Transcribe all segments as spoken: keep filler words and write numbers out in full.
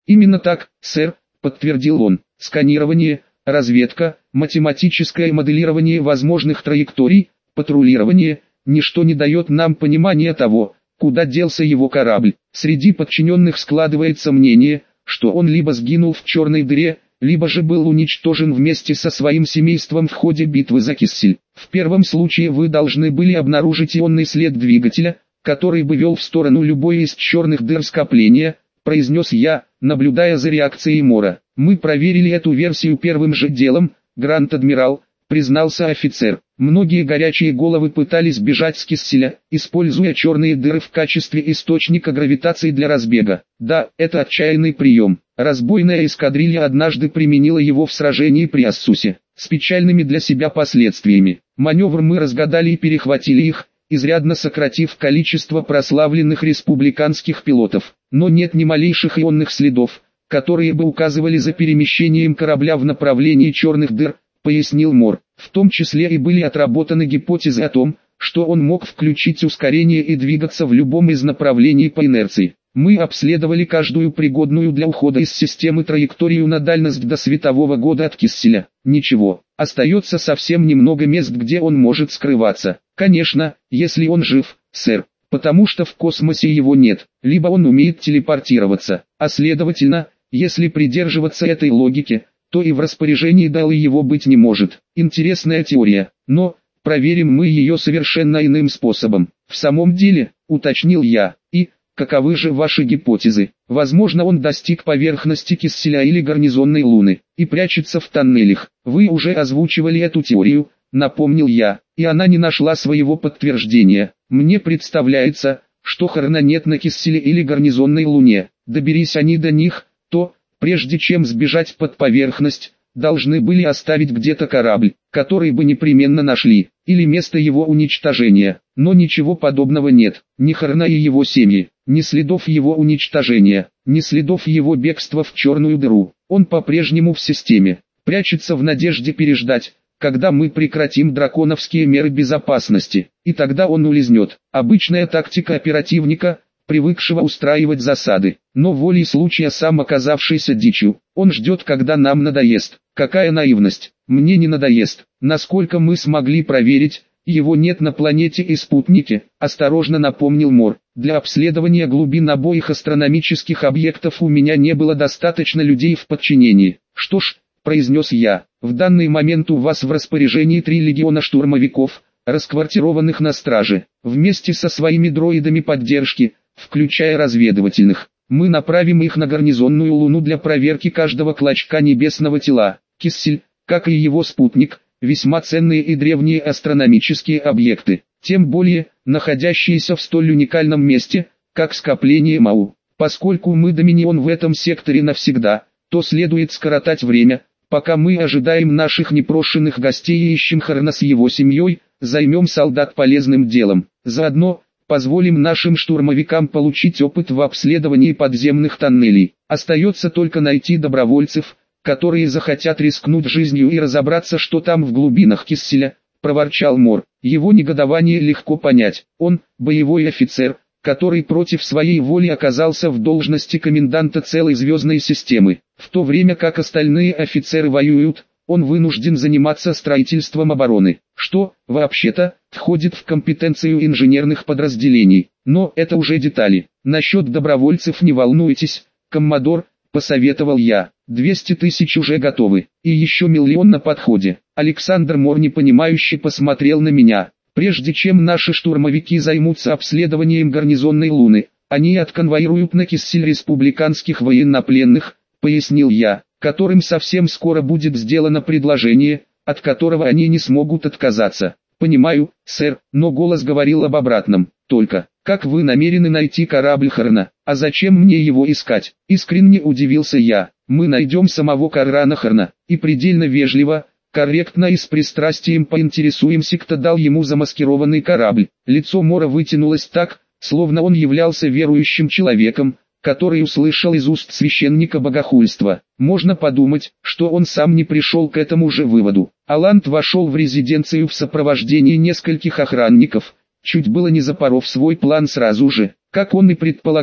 Именно так, сэр, подтвердил он. Сканирование, разведка, математическое моделирование возможных траекторий, патрулирование, ничто не дает нам понимания того, куда делся его корабль. Среди подчиненных складывается мнение, что он либо сгинул в черной дыре, либо же был уничтожен вместе со своим семейством в ходе битвы за Киссель. В первом случае вы должны были обнаружить ионный след двигателя, который бы вел в сторону любой из черных дыр скопления, произнес я, наблюдая за реакцией Мора. Мы проверили эту версию первым же делом, Гранд-Адмирал, признался офицер. Многие горячие головы пытались бежать с Кисселя, используя черные дыры в качестве источника гравитации для разбега. Да, это отчаянный прием. Разбойная эскадрилья однажды применила его в сражении при Ассусе, с печальными для себя последствиями. Маневр мы разгадали и перехватили их, изрядно сократив количество прославленных республиканских пилотов. Но нет ни малейших ионных следов, которые бы указывали за перемещением корабля в направлении черных дыр, пояснил Мор. В том числе и были отработаны гипотезы о том, что он мог включить ускорение и двигаться в любом из направлений по инерции. Мы обследовали каждую пригодную для ухода из системы траекторию на дальность до светового года от Кисселя. Ничего, остается совсем немного мест, где он может скрываться. Конечно, если он жив, сэр, потому что в космосе его нет, либо он умеет телепортироваться, а следовательно, если придерживаться этой логики, то и в распоряжении Далы его быть не может. Интересная теория, но проверим мы ее совершенно иным способом. В самом деле, уточнил я, и каковы же ваши гипотезы? Возможно, он достиг поверхности Кисселя или гарнизонной Луны и прячется в тоннелях. Вы уже озвучивали эту теорию, напомнил я, и она не нашла своего подтверждения. Мне представляется, что Хорна нет на Кисселе или гарнизонной Луне. Доберись они до них, то, прежде чем сбежать под поверхность, должны были оставить где-то корабль, который бы непременно нашли, или место его уничтожения. Но ничего подобного нет, ни Хорна и его семьи, ни следов его уничтожения, ни следов его бегства в черную дыру. Он по-прежнему в системе, прячется в надежде переждать, когда мы прекратим драконовские меры безопасности, и тогда он улизнет. Обычная тактика оперативника, привыкшего устраивать засады, но волей случая сам оказавшийся дичью. Он ждет, когда нам надоест. Какая наивность, мне не надоест. Насколько мы смогли проверить, его нет на планете и спутнике, осторожно напомнил Мор. Для обследования глубин обоих астрономических объектов у меня не было достаточно людей в подчинении. Что ж, произнес я, в данный момент у вас в распоряжении три легиона штурмовиков, расквартированных на страже, вместе со своими дроидами поддержки, включая разведывательных. Мы направим их на гарнизонную Луну для проверки каждого клочка небесного тела. Киссель, как и его спутник, весьма ценные и древние астрономические объекты, тем более, находящиеся в столь уникальном месте, как скопление Мау. Поскольку мы доминион в этом секторе навсегда, то следует скоротать время, пока мы ожидаем наших непрошенных гостей и ищем Хорна с его семьей, займем солдат полезным делом. Заодно, позволим нашим штурмовикам получить опыт в обследовании подземных тоннелей. Остается только найти добровольцев, которые захотят рискнуть жизнью и разобраться, что там в глубинах Кисселя, проворчал Мор. Его негодование легко понять. Он, боевой офицер, который против своей воли оказался в должности коменданта целой звездной системы. В то время как остальные офицеры воюют, он вынужден заниматься строительством обороны, что, вообще-то, входит в компетенцию инженерных подразделений. Но это уже детали. Насчет добровольцев не волнуйтесь, коммодор, посоветовал я. двести тысяч уже готовы, и еще миллион на подходе. Александр Мор непонимающе посмотрел на меня. Прежде чем наши штурмовики займутся обследованием гарнизонной Луны, они отконвоируют на Киссель республиканских военнопленных, пояснил я, которым совсем скоро будет сделано предложение, от которого они не смогут отказаться. Понимаю, сэр, но голос говорил об обратном. Только, как вы намерены найти корабль Хорна? А зачем мне его искать? Искренне удивился я. Мы найдем самого Коррана Хорна, и предельно вежливо, корректно и с пристрастием поинтересуемся, кто дал ему замаскированный корабль. Лицо Мора вытянулось так, словно он являлся верующим человеком, который услышал из уст священника богохульство. Можно подумать, что он сам не пришел к этому же выводу. Аланд вошел в резиденцию в сопровождении нескольких охранников, чуть было не запоров свой план сразу же. Как он и предполагал,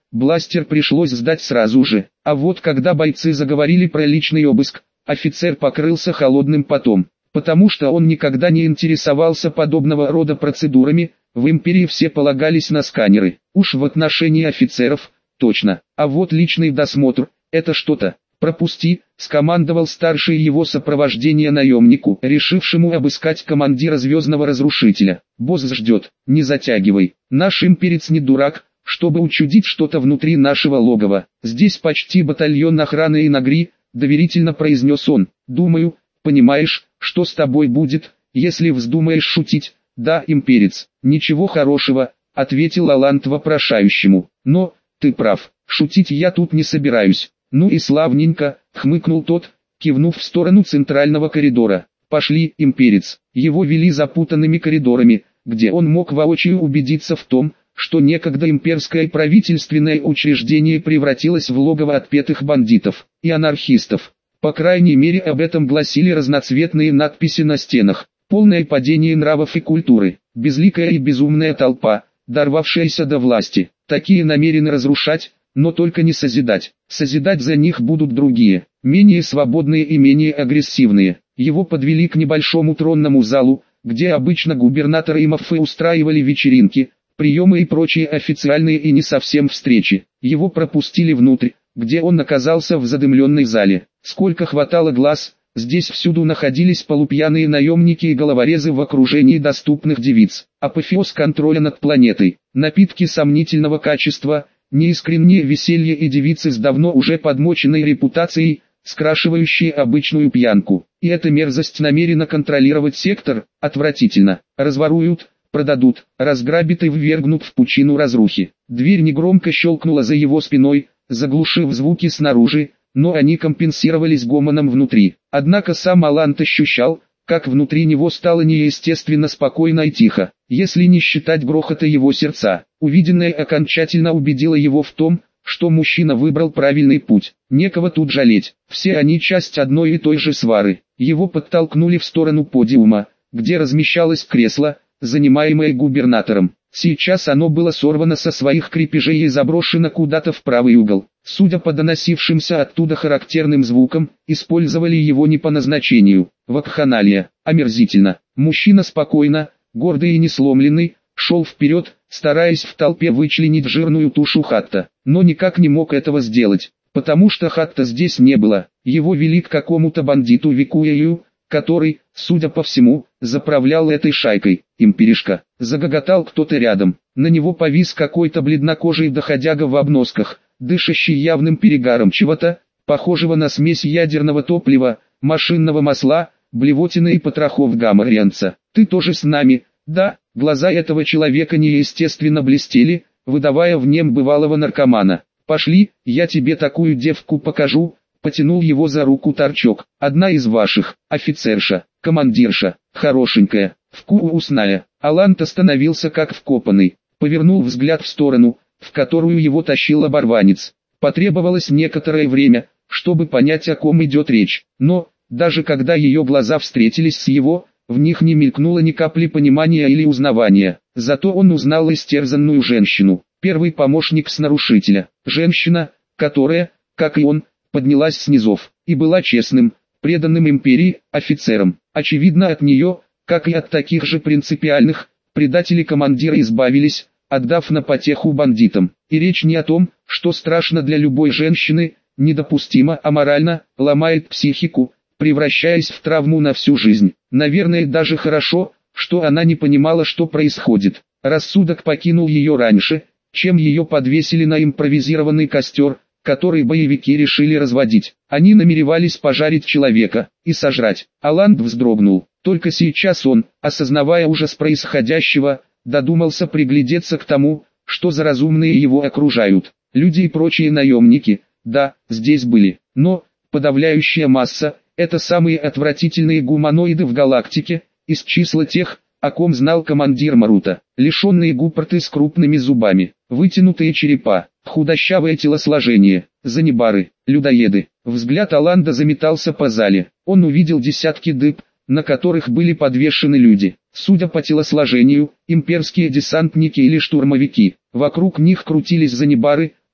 бластер пришлось сдать сразу же. А вот когда бойцы заговорили про личный обыск, офицер покрылся холодным потом, потому что он никогда не интересовался подобного рода процедурами. В империи все полагались на сканеры, уж в отношении офицеров, точно. А вот личный досмотр, это что-то. «Пропусти», — скомандовал старший его сопровождение наемнику, решившему обыскать командира звездного разрушителя. «Босс ждет, не затягивай. Наш имперец не дурак, чтобы учудить что-то внутри нашего логова. Здесь почти батальон охраны и нагри», — доверительно произнес он. «Думаю, понимаешь, что с тобой будет, если вздумаешь шутить». «Да, имперец, ничего хорошего», — ответил Алант вопрошающему. «Но, ты прав, шутить я тут не собираюсь». «Ну и славненько», — хмыкнул тот, кивнув в сторону центрального коридора. «Пошли, имперец». Его вели запутанными коридорами, где он мог воочию убедиться в том, что некогда имперское правительственное учреждение превратилось в логово отпетых бандитов и анархистов. По крайней мере, об этом гласили разноцветные надписи на стенах. Полное падение нравов и культуры, безликая и безумная толпа, дорвавшаяся до власти. Такие намерены разрушать, но только не созидать. Созидать за них будут другие, менее свободные и менее агрессивные. Его подвели к небольшому тронному залу, где обычно губернаторы и маффы устраивали вечеринки, приемы и прочие официальные и не совсем встречи. Его пропустили внутрь, где он оказался в задымленной зале. Сколько хватало глаз, здесь всюду находились полупьяные наемники и головорезы в окружении доступных девиц. Апофеоз контроля над планетой. Напитки сомнительного качества, неискреннее веселье и девицы с давно уже подмоченной репутацией, скрашивающие обычную пьянку. И эта мерзость намерена контролировать сектор, отвратительно. Разворуют, продадут, разграбят и ввергнут в пучину разрухи. Дверь негромко щелкнула за его спиной, заглушив звуки снаружи, но они компенсировались гомоном внутри. Однако сам Алант ощущал, как внутри него стало неестественно спокойно и тихо, если не считать грохота его сердца. Увиденное окончательно убедило его в том, что мужчина выбрал правильный путь. Некого тут жалеть, все они часть одной и той же свары. Его подтолкнули в сторону подиума, где размещалось кресло, занимаемое губернатором. Сейчас оно было сорвано со своих крепежей и заброшено куда-то в правый угол. Судя по доносившимся оттуда характерным звукам, использовали его не по назначению. Вакханалия. Омерзительно. Мужчина спокойно, гордый и несломленный, шел вперед, стараясь в толпе вычленить жирную тушу Хатта. Но никак не мог этого сделать, потому что Хатта здесь не было. Его вели к какому-то бандиту Викуэю, который, судя по всему, заправлял этой шайкой. «Империшка!» — загоготал кто-то рядом. На него повис какой-то бледнокожий доходяга в обносках, дышащий явным перегаром чего-то, похожего на смесь ядерного топлива, машинного масла, блевотины и потрохов гамма-рянца. «Ты тоже с нами?» «Да». Глаза этого человека неестественно блестели, выдавая в нем бывалого наркомана. «Пошли, я тебе такую девку покажу», — потянул его за руку Торчок. «Одна из ваших, офицерша, командирша, хорошенькая, вкусная». Алант остановился как вкопанный, повернул взгляд в сторону, в которую его тащил оборванец. Потребовалось некоторое время, чтобы понять, о ком идет речь, но, даже когда ее глаза встретились с его, в них не мелькнуло ни капли понимания или узнавания. Зато он узнал истерзанную женщину, первый помощник снарушителя, женщина, которая, как и он, поднялась с низов, и была честным, преданным империи, офицером. Очевидно, от нее, как и от таких же принципиальных, предатели командира избавились, отдав на потеху бандитам. И речь не о том, что страшно для любой женщины, недопустимо, аморально, ломает психику, превращаясь в травму на всю жизнь. Наверное, даже хорошо, что она не понимала, что происходит. Рассудок покинул ее раньше, чем ее подвесили на импровизированный костер, который боевики решили разводить. Они намеревались пожарить человека и сожрать. Алант вздрогнул. Только сейчас он, осознавая ужас происходящего, додумался приглядеться к тому, что за разумные его окружают. Люди и прочие наемники, да, здесь были, но подавляющая масса – это самые отвратительные гуманоиды в галактике, из числа тех, о ком знал командир Марута. Лишенные губ рты с крупными зубами, вытянутые черепа, худощавое телосложение, занебары, людоеды. Взгляд Аланда заметался по зале. Он увидел десятки дыб, на которых были подвешены люди. Судя по телосложению, имперские десантники или штурмовики. Вокруг них крутились занебары,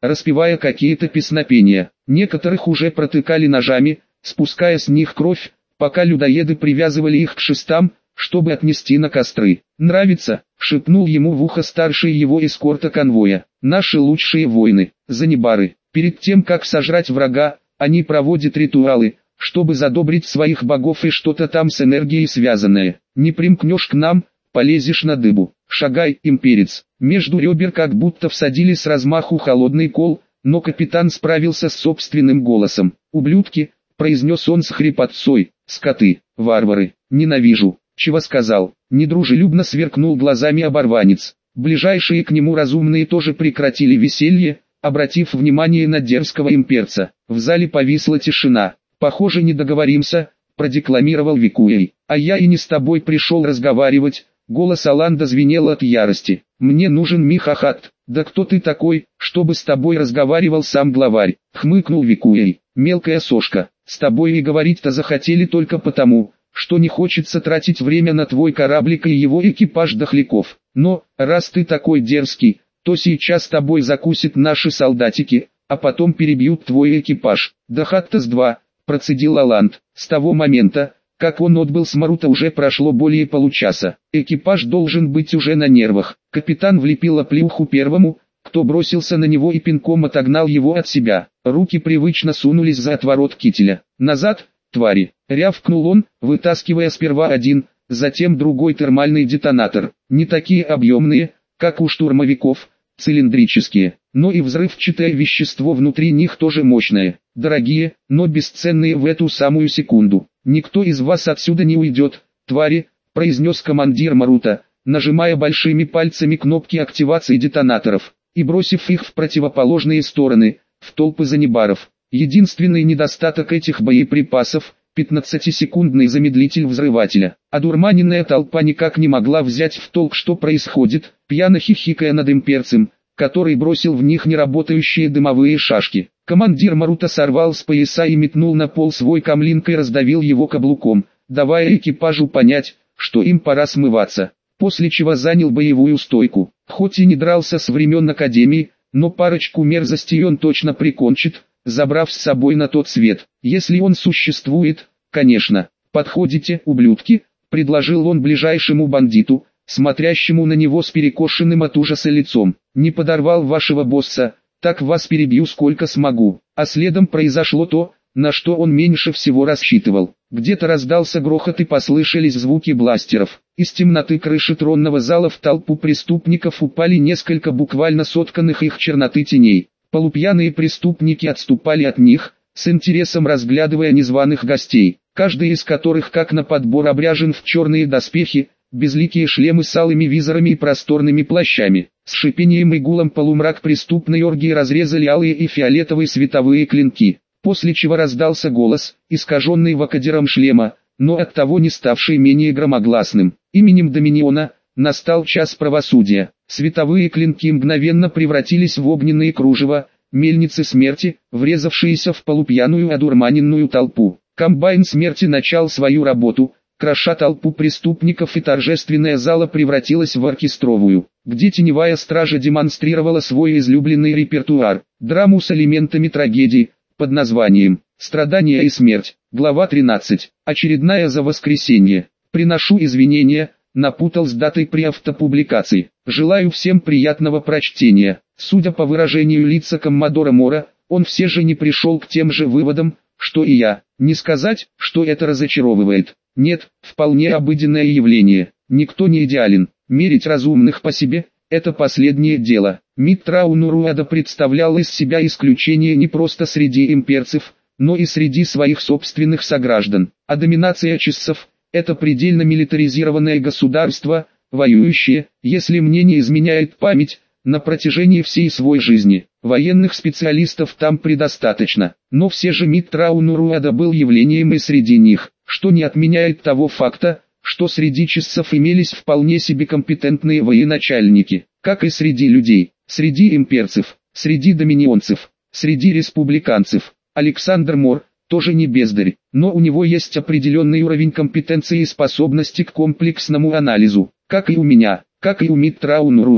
распевая какие-то песнопения. Некоторых уже протыкали ножами, спуская с них кровь, пока людоеды привязывали их к шестам, чтобы отнести на костры. «Нравится?» — шепнул ему в ухо старший его эскорта конвоя. «Наши лучшие воины, занибары. Перед тем, как сожрать врага, они проводят ритуалы, чтобы задобрить своих богов и что-то там с энергией связанное. Не примкнешь к нам, полезешь на дыбу. Шагай, имперец». Между ребер как будто всадили с размаху холодный кол, но капитан справился с собственным голосом. «Ублюдки», — произнес он с хрипотцой, — «скоты, варвары, ненавижу». «Чего сказал?» — недружелюбно сверкнул глазами оборванец. Ближайшие к нему разумные тоже прекратили веселье, обратив внимание на дерзкого имперца. В зале повисла тишина. «Похоже, не договоримся», — продекламировал Викуэй. «А я и не с тобой пришел разговаривать». Голос Аланда звенел от ярости. «Мне нужен Михахат». «Да кто ты такой, чтобы с тобой разговаривал сам главарь?» — хмыкнул Викуэй. «Мелкая сошка, с тобой и говорить-то захотели только потому, что не хочется тратить время на твой кораблик и его экипаж дохляков. Но, раз ты такой дерзкий, то сейчас тобой закусят наши солдатики, а потом перебьют твой экипаж». «Да хаттас два», — процедил Аланд. С того момента, как он отбыл с Марута, уже прошло более получаса. Экипаж должен быть уже на нервах. Капитан влепил оплеуху первому, кто бросился на него и пинком отогнал его от себя. Руки привычно сунулись за отворот кителя. «Назад, твари!» — рявкнул он, вытаскивая сперва один, затем другой термальный детонатор. Не такие объемные, как у штурмовиков, цилиндрические, но и взрывчатое вещество внутри них тоже мощное. Дорогие, но бесценные в эту самую секунду. «Никто из вас отсюда не уйдет, твари», — произнес командир Марута, нажимая большими пальцами кнопки активации детонаторов, и бросив их в противоположные стороны, в толпы занибаров. Единственный недостаток этих боеприпасов — пятнадцатисекундный замедлитель взрывателя. Одурманенная толпа никак не могла взять в толк, что происходит, пьяно хихикая над имперцем, который бросил в них неработающие дымовые шашки. Командир Марута сорвал с пояса и метнул на пол свой камлинг и раздавил его каблуком, давая экипажу понять, что им пора смываться, после чего занял боевую стойку. Хоть и не дрался с времен Академии, но парочку мерзостей он точно прикончит, забрав с собой на тот свет. Если он существует, конечно. «Подходите, ублюдки», — предложил он ближайшему бандиту, смотрящему на него с перекошенным от ужаса лицом. «Не подорвал вашего босса, так вас перебью сколько смогу». А следом произошло то, на что он меньше всего рассчитывал. Где-то раздался грохот и послышались звуки бластеров. Из темноты крыши тронного зала в толпу преступников упали несколько буквально сотканных их черноты теней. Полупьяные преступники отступали от них, с интересом разглядывая незваных гостей, каждый из которых как на подбор обряжен в черные доспехи, безликие шлемы с алыми визорами и просторными плащами. С шипением и гулом полумрак преступной оргии разрезали алые и фиолетовые световые клинки, после чего раздался голос, искаженный вакадером шлема, но оттого не ставший менее громогласным. «Именем Доминиона настал час правосудия». Световые клинки мгновенно превратились в огненные кружева, мельницы смерти, врезавшиеся в полупьяную одурманенную толпу. Комбайн смерти начал свою работу, кроша толпу преступников, и торжественная зала превратилась в оркестровую, где теневая стража демонстрировала свой излюбленный репертуар, драму с элементами трагедии, под названием «Страдания и смерть». Глава тринадцать. Очередная за воскресенье. Приношу извинения, напутал с датой при автопубликации. Желаю всем приятного прочтения. Судя по выражению лица коммодора Мора, он все же не пришел к тем же выводам, что и я. Не сказать, что это разочаровывает. Нет, вполне обыденное явление. Никто не идеален. Мерить разумных по себе – это последнее дело. Миттрау Нуруада представлял из себя исключение не просто среди имперцев, но и среди своих собственных сограждан. А доминация чиссов – это предельно милитаризированное государство, воюющее, если мне не изменяет память, на протяжении всей своей жизни. Военных специалистов там предостаточно, но все же Миттрау Нуруада был явлением и среди них, что не отменяет того факта, что среди чиссов имелись вполне себе компетентные военачальники, как и среди людей, среди имперцев, среди доминионцев, среди республиканцев. Александр Мор тоже не бездарь, но у него есть определенный уровень компетенции и способности к комплексному анализу, как и у меня, как и у Миттрау Нуруада.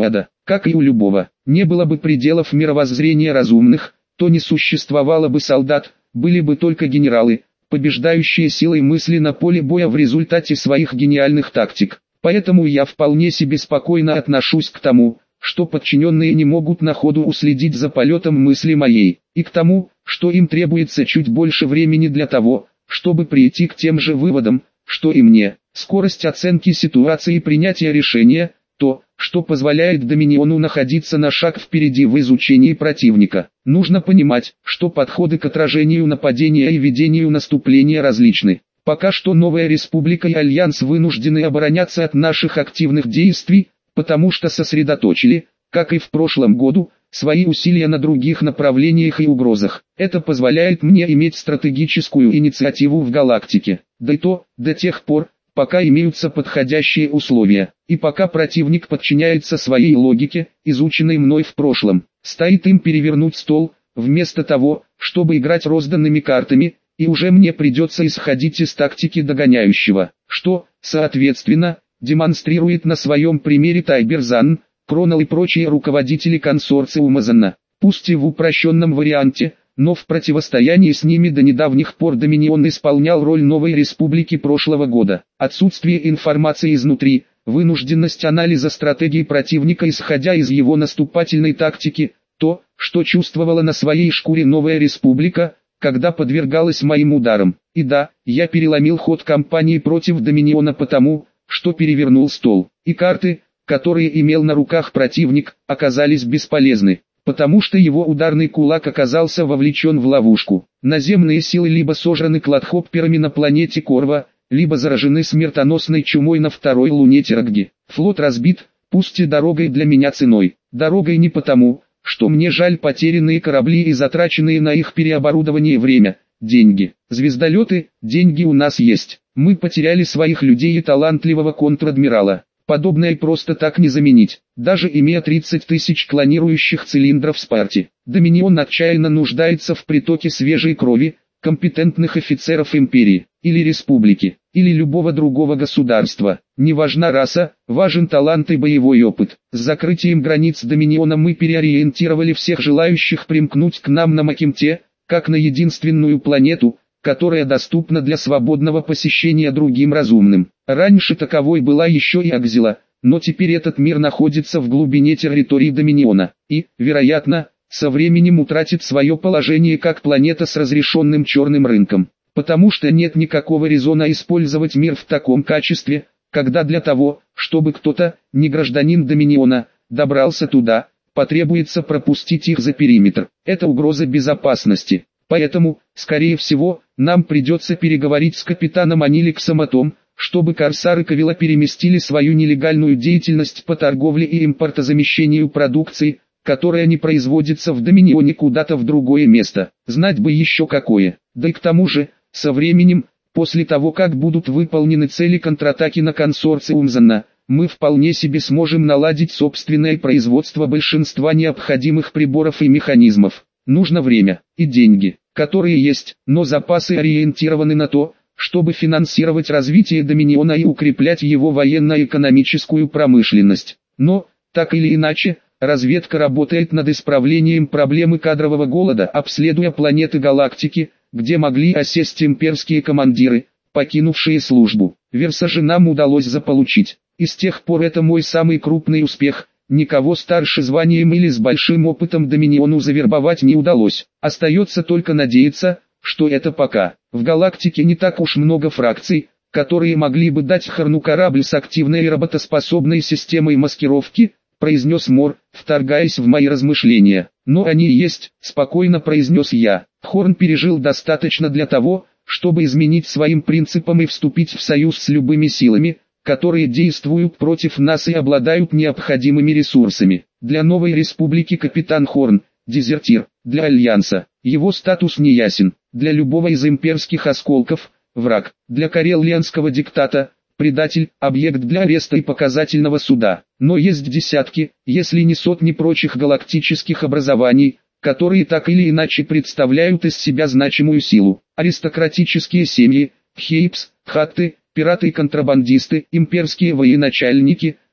как и у любого. Не было бы пределов мировоззрения разумных, то не существовало бы солдат, были бы только генералы, побеждающие силой мысли на поле боя в результате своих гениальных тактик. Поэтому я вполне себе спокойно отношусь к тому, что подчиненные не могут на ходу уследить за полетом мысли моей, и к тому, что им требуется чуть больше времени для того, чтобы прийти к тем же выводам, что и мне. Скорость оценки ситуации и принятия решения – то, что позволяет Доминиону находиться на шаг впереди в изучении противника. Нужно понимать, что подходы к отражению нападения и ведению наступления различны. Пока что новая республика и альянс вынуждены обороняться от наших активных действий, потому что сосредоточили, как и в прошлом году, свои усилия на других направлениях и угрозах. Это позволяет мне иметь стратегическую инициативу в галактике. Да и то, до тех пор, пока имеются подходящие условия, и пока противник подчиняется своей логике, изученной мной в прошлом. Стоит им перевернуть стол, вместо того, чтобы играть розданными картами, и уже мне придется исходить из тактики догоняющего, что, соответственно, демонстрирует на своем примере Тайберзан, Кронал и прочие руководители консорциума Занна. Пусть и в упрощенном варианте, но в противостоянии с ними до недавних пор Доминион исполнял роль новой республики прошлого года. Отсутствие информации изнутри, вынужденность анализа стратегии противника исходя из его наступательной тактики, то, что чувствовала на своей шкуре новая республика, когда подвергалась моим ударам. И да, я переломил ход кампании против Доминиона потому, что перевернул стол, и карты, которые имел на руках противник, оказались бесполезны, потому что его ударный кулак оказался вовлечен в ловушку. Наземные силы либо сожраны кладхопперами на планете Корва, либо заражены смертоносной чумой на второй луне Терагги. Флот разбит, пусть и дорогой для меня ценой. Дорогой не потому, что мне жаль потерянные корабли и затраченные на их переоборудование время, деньги. Звездолеты, деньги у нас есть. Мы потеряли своих людей и талантливого контр-адмирала. Подобное просто так не заменить, даже имея тридцать тысяч клонирующих цилиндров Спарти. Доминион отчаянно нуждается в притоке свежей крови, компетентных офицеров империи, или республики, или любого другого государства. Не важна раса, важен талант и боевой опыт. С закрытием границ Доминиона мы переориентировали всех желающих примкнуть к нам на Макимте, как на единственную планету, которая доступна для свободного посещения другим разумным. Раньше таковой была еще и Акзила, но теперь этот мир находится в глубине территории Доминиона, и, вероятно, со временем утратит свое положение как планета с разрешенным черным рынком, потому что нет никакого резона использовать мир в таком качестве, когда для того, чтобы кто-то, не гражданин Доминиона, добрался туда, потребуется пропустить их за периметр. Это угроза безопасности. Поэтому, скорее всего, нам придется переговорить с капитаном Аниликсом о том, чтобы корсары Кавила переместили свою нелегальную деятельность по торговле и импортозамещению продукции, которая не производится в Доминионе, куда-то в другое место. Знать бы еще какое. Да и к тому же, со временем, после того как будут выполнены цели контратаки на консорциум Занна, мы вполне себе сможем наладить собственное производство большинства необходимых приборов и механизмов. Нужно время и деньги, которые есть, но запасы ориентированы на то, чтобы финансировать развитие Доминиона и укреплять его военно-экономическую промышленность. Но, так или иначе, разведка работает над исправлением проблемы кадрового голода, обследуя планеты галактики, где могли осесть имперские командиры, покинувшие службу. Версажи нам удалось заполучить, и с тех пор это мой самый крупный успех. Никого старше званием или с большим опытом Доминиону завербовать не удалось. Остается только надеяться, что это пока. В галактике не так уж много фракций, которые могли бы дать Хорну корабль с активной и работоспособной системой маскировки, произнес Мор, вторгаясь в мои размышления. Но они есть, спокойно произнес я. Хорн пережил достаточно для того, чтобы изменить своим принципам и вступить в союз с любыми силами, которые действуют против нас и обладают необходимыми ресурсами. Для новой республики капитан Хорн – дезертир, для Альянса – его статус неясен, для любого из имперских осколков – враг, для карелианского диктата – предатель, объект для ареста и показательного суда. Но есть десятки, если не сотни прочих галактических образований, которые так или иначе представляют из себя значимую силу. Аристократические семьи, хейпс, хатты, пираты и контрабандисты, имперские военачальники,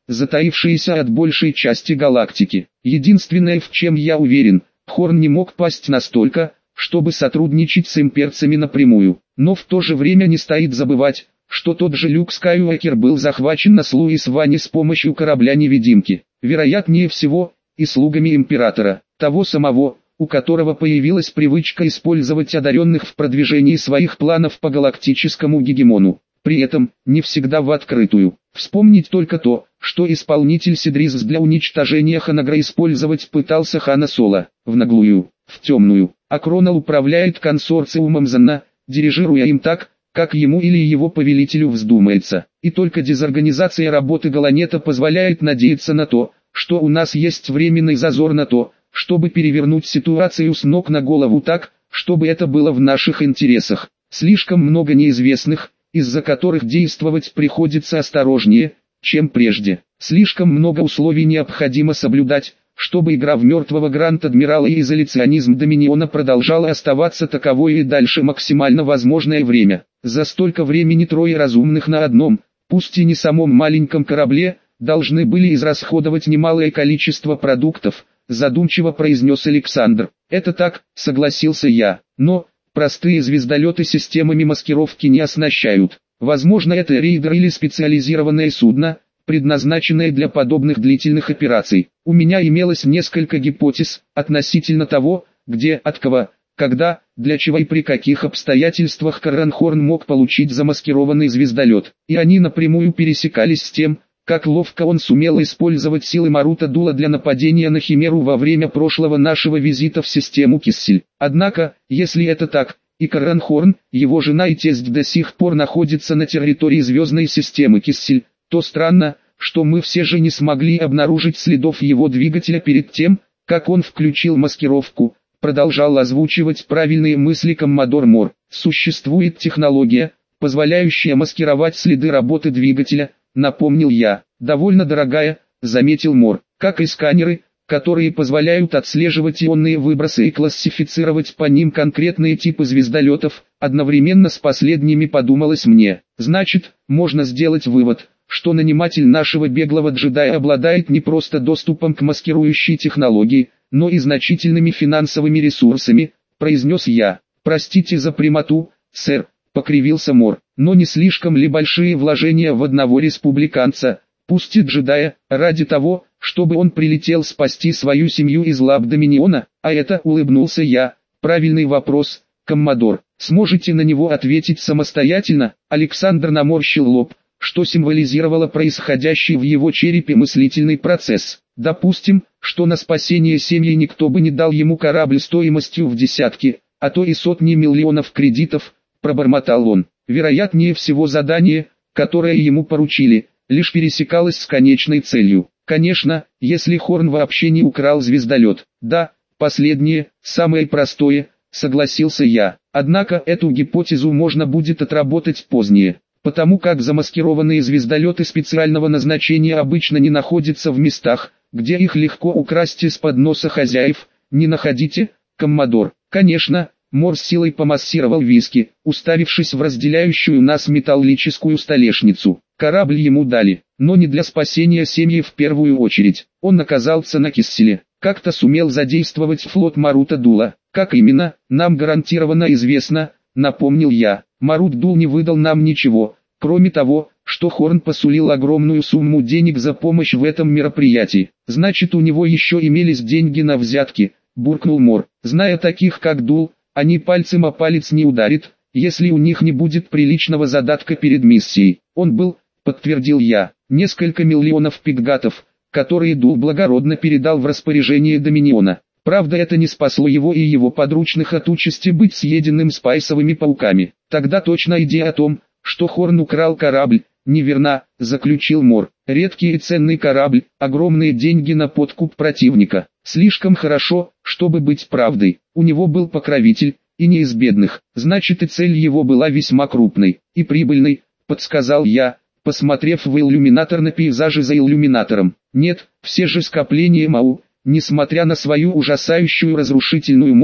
затаившиеся от большей части галактики. Единственное, в чем я уверен, Хорн не мог пасть настолько, чтобы сотрудничать с имперцами напрямую. Но в то же время не стоит забывать, что тот же Люк Скайуокер был захвачен на Слуис-Ване с помощью корабля-невидимки. Вероятнее всего, и слугами императора, того самого, у которого появилась привычка использовать одаренных в продвижении своих планов по галактическому гегемону. При этом, не всегда в открытую. Вспомнить только то, что исполнитель Сидрис для уничтожения Ханагра использовать пытался Хана Соло, в наглую, в темную. А Кронал управляет консорциумом Занна, дирижируя им так, как ему или его повелителю вздумается. И только дезорганизация работы Галанета позволяет надеяться на то, что у нас есть временный зазор на то, чтобы перевернуть ситуацию с ног на голову так, чтобы это было в наших интересах. Слишком много неизвестных, из-за которых действовать приходится осторожнее, чем прежде. Слишком много условий необходимо соблюдать, чтобы игра в мертвого Гранд-Адмирала и изоляционизм Доминиона продолжала оставаться таковой и дальше максимально возможное время. За столько времени трое разумных на одном, пусть и не самом маленьком корабле, должны были израсходовать немалое количество продуктов, задумчиво произнес Александр. Это так, согласился я, но простые звездолеты системами маскировки не оснащают. Возможно, это рейдер или специализированное судно, предназначенное для подобных длительных операций. У меня имелось несколько гипотез относительно того, где, от кого, когда, для чего и при каких обстоятельствах Карранхорн мог получить замаскированный звездолет. И они напрямую пересекались с тем, как ловко он сумел использовать силы Марута Дула для нападения на Химеру во время прошлого нашего визита в систему Киссель. Однако, если это так, и Карранхорн, его жена и тесть до сих пор находятся на территории звездной системы Киссель, то странно, что мы все же не смогли обнаружить следов его двигателя перед тем, как он включил маскировку. Продолжал озвучивать правильные мысли коммодор Мор. Существует технология, позволяющая маскировать следы работы двигателя, напомнил я. Довольно дорогая, заметил Мор, как и сканеры, которые позволяют отслеживать ионные выбросы и классифицировать по ним конкретные типы звездолетов. Одновременно с последними подумалось мне. Значит, можно сделать вывод, что наниматель нашего беглого джедая обладает не просто доступом к маскирующей технологии, но и значительными финансовыми ресурсами, произнес я. Простите за прямоту, сэр, покривился Мор, но не слишком ли большие вложения в одного республиканца, пусть и джедая, ради того, чтобы он прилетел спасти свою семью из лап Доминиона? А это, улыбнулся я, правильный вопрос, коммодор. Сможете на него ответить самостоятельно? Александр наморщил лоб, что символизировало происходящий в его черепе мыслительный процесс. Допустим, что на спасение семьи никто бы не дал ему корабль стоимостью в десятки, а то и сотни миллионов кредитов, пробормотал он. Вероятнее всего задание, которое ему поручили, лишь пересекалось с конечной целью. Конечно, если Хорн вообще не украл звездолет. Да, последнее, самое простое, согласился я. Однако эту гипотезу можно будет отработать позднее, потому как замаскированные звездолеты специального назначения обычно не находятся в местах, где их легко украсть из-под носа хозяев. Не находите, коммодор? Конечно. Мор с силой помассировал виски, уставившись в разделяющую нас металлическую столешницу. Корабль ему дали, но не для спасения семьи в первую очередь. Он оказался на Кисселе, как-то сумел задействовать флот Марута Дула. Как именно, нам гарантированно известно, напомнил я. Марут Дул не выдал нам ничего, кроме того, что Хорн посулил огромную сумму денег за помощь в этом мероприятии. Значит, у него еще имелись деньги на взятки, буркнул Мор. Зная таких как Дул, они пальцем о палец не ударят, если у них не будет приличного задатка перед миссией. Он был, подтвердил я, несколько миллионов пикгатов, которые Дул благородно передал в распоряжение Доминиона. Правда, это не спасло его и его подручных от участи быть съеденным спайсовыми пауками. Тогда точно идея о том, что Хорн украл корабль, неверна, заключил Мор. Редкий и ценный корабль, огромные деньги на подкуп противника. Слишком хорошо, чтобы быть правдой. У него был покровитель, и не из бедных. Значит, и цель его была весьма крупной и прибыльной, подсказал я, посмотрев в иллюминатор на пейзажи за иллюминатором. Нет, все же скопления МАУ, несмотря на свою ужасающую разрушительную мощь,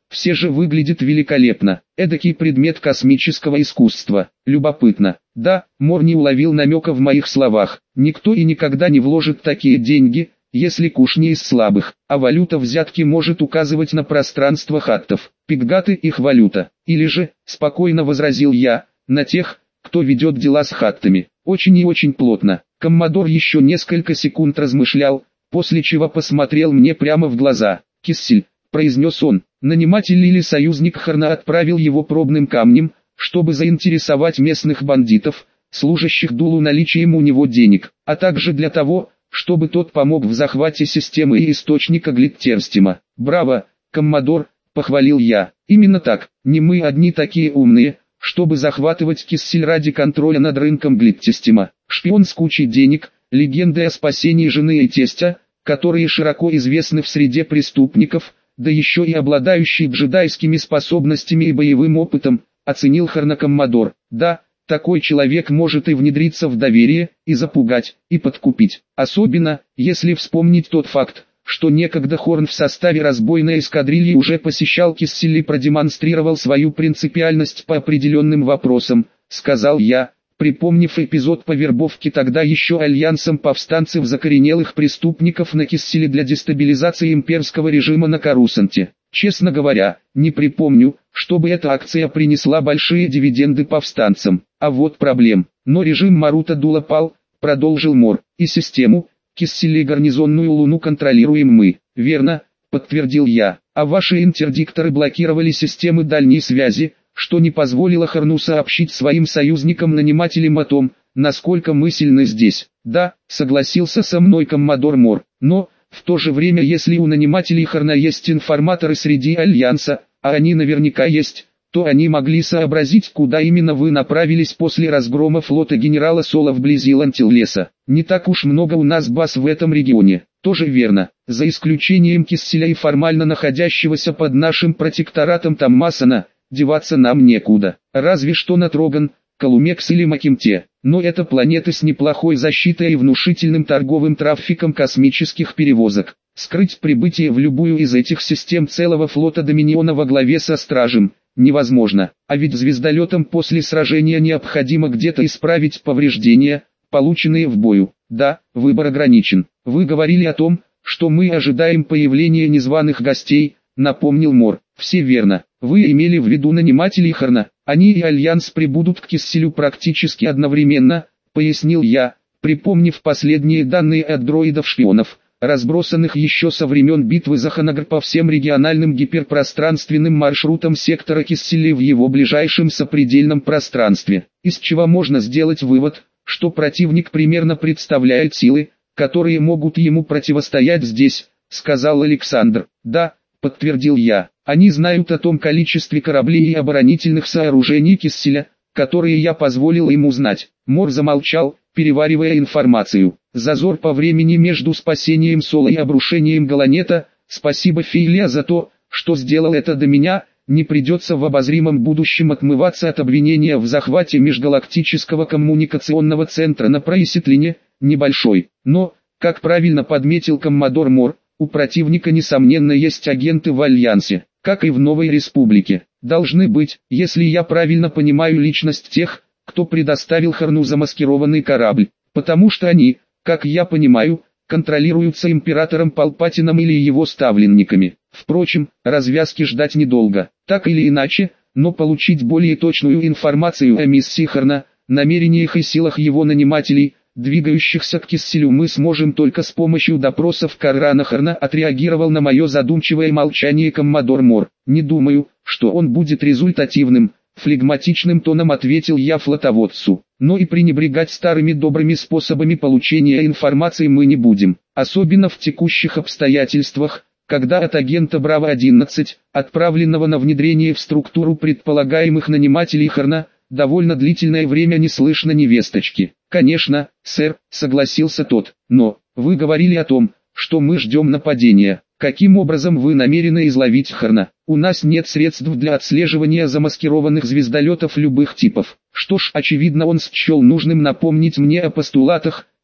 все же выглядит великолепно. Эдакий предмет космического искусства. Любопытно. Да, Мор не уловил намека в моих словах. Никто и никогда не вложит такие деньги, если куш не из слабых, а валюта взятки может указывать на пространство хаттов. Пикгаты их валюта. Или же, спокойно возразил я, на тех, кто ведет дела с хаттами. Очень и очень плотно. Коммодор еще несколько секунд размышлял, после чего посмотрел мне прямо в глаза. «Киссель», — произнес он, — наниматель или союзник Харна отправил его пробным камнем, чтобы заинтересовать местных бандитов, служащих Дулу наличием у него денег, а также для того, чтобы тот помог в захвате системы и источника Глиттерстима. «Браво, коммодор», — похвалил я. «Именно так, не мы одни такие умные, чтобы захватывать Киссель ради контроля над рынком Глиттерстима. Шпион с кучей денег, легенды о спасении жены и тестя, которые широко известны в среде преступников, да еще и обладающий джедайскими способностями и боевым опытом», оценил Харна коммодор. «Да, такой человек может и внедриться в доверие, и запугать, и подкупить. Особенно, если вспомнить тот факт, что некогда Хорн в составе разбойной эскадрильи уже посещал Киссель и продемонстрировал свою принципиальность по определенным вопросам», сказал я, припомнив эпизод по вербовке тогда еще альянсом повстанцев закоренелых преступников на Кисселе для дестабилизации имперского режима на Корусанте. Честно говоря, не припомню, чтобы эта акция принесла большие дивиденды повстанцам. А вот проблем. Но режим Марута Дула пал, продолжил Мор, и систему, Киссель и гарнизонную Луну контролируем мы. Верно, подтвердил я. А ваши интердикторы блокировали системы дальней связи, что не позволило Харну сообщить своим союзникам-нанимателям о том, насколько мы сильны здесь. Да, согласился со мной коммодор Мор, но, в то же время если у нанимателей Харна есть информаторы среди Альянса, а они наверняка есть, то они могли сообразить, куда именно вы направились после разгрома флота генерала Соло вблизи Лантиллеса. Не так уж много у нас баз в этом регионе. Тоже верно, за исключением Кисселя и формально находящегося под нашим протекторатом Таммасана, деваться нам некуда. Разве что на Троган, Калумекс или Макимте. Но это планеты с неплохой защитой и внушительным торговым трафиком космических перевозок. Скрыть прибытие в любую из этих систем целого флота Доминиона во главе со Стражем невозможно. А ведь звездолетам после сражения необходимо где-то исправить повреждения, полученные в бою. Да, выбор ограничен. Вы говорили о том, что мы ожидаем появления незваных гостей, напомнил Мор. Все верно. Вы имели в виду нанимателей Харна. Они и Альянс прибудут к Кисселю практически одновременно, пояснил я, припомнив последние данные от дроидов-шпионов, разбросанных еще со времен битвы за Ханагр по всем региональным гиперпространственным маршрутам сектора Кисселя в его ближайшем сопредельном пространстве. Из чего можно сделать вывод, что противник примерно представляет силы, которые могут ему противостоять здесь, сказал Александр. Да, подтвердил я, они знают о том количестве кораблей и оборонительных сооружений Кисселя, которые я позволил им узнать. Мор замолчал, переваривая информацию. Зазор по времени между спасением Соло и обрушением Галанета, спасибо Фейле за то, что сделал это до меня, не придется в обозримом будущем отмываться от обвинения в захвате межгалактического коммуникационного центра на Происетлине, небольшой. Но, как правильно подметил коммодор Мор, у противника несомненно есть агенты в Альянсе, как и в Новой Республике. Должны быть, если я правильно понимаю личность тех, кто предоставил Харну замаскированный корабль, потому что они, как я понимаю, контролируются императором Палпатином или его ставленниками. Впрочем, развязки ждать недолго. Так или иначе, но получить более точную информацию о миссии Харна, намерениях и силах его нанимателей, двигающихся к Кисселю, мы сможем только с помощью допросов Каррана Харна, отреагировал на мое задумчивое молчание коммодор Мор. Не думаю, что он будет результативным, флегматичным тоном ответил я флотоводцу. Но и пренебрегать старыми добрыми способами получения информации мы не будем, особенно в текущих обстоятельствах, когда от агента Браво одиннадцать, отправленного на внедрение в структуру предполагаемых нанимателей Харна, довольно длительное время не слышно ни весточки. Конечно, сэр, согласился тот, но, вы говорили о том, что мы ждем нападения. Каким образом вы намерены изловить Харна? У нас нет средств для отслеживания замаскированных звездолетов любых типов. Что ж, очевидно, он счел нужным напомнить мне о постулатах,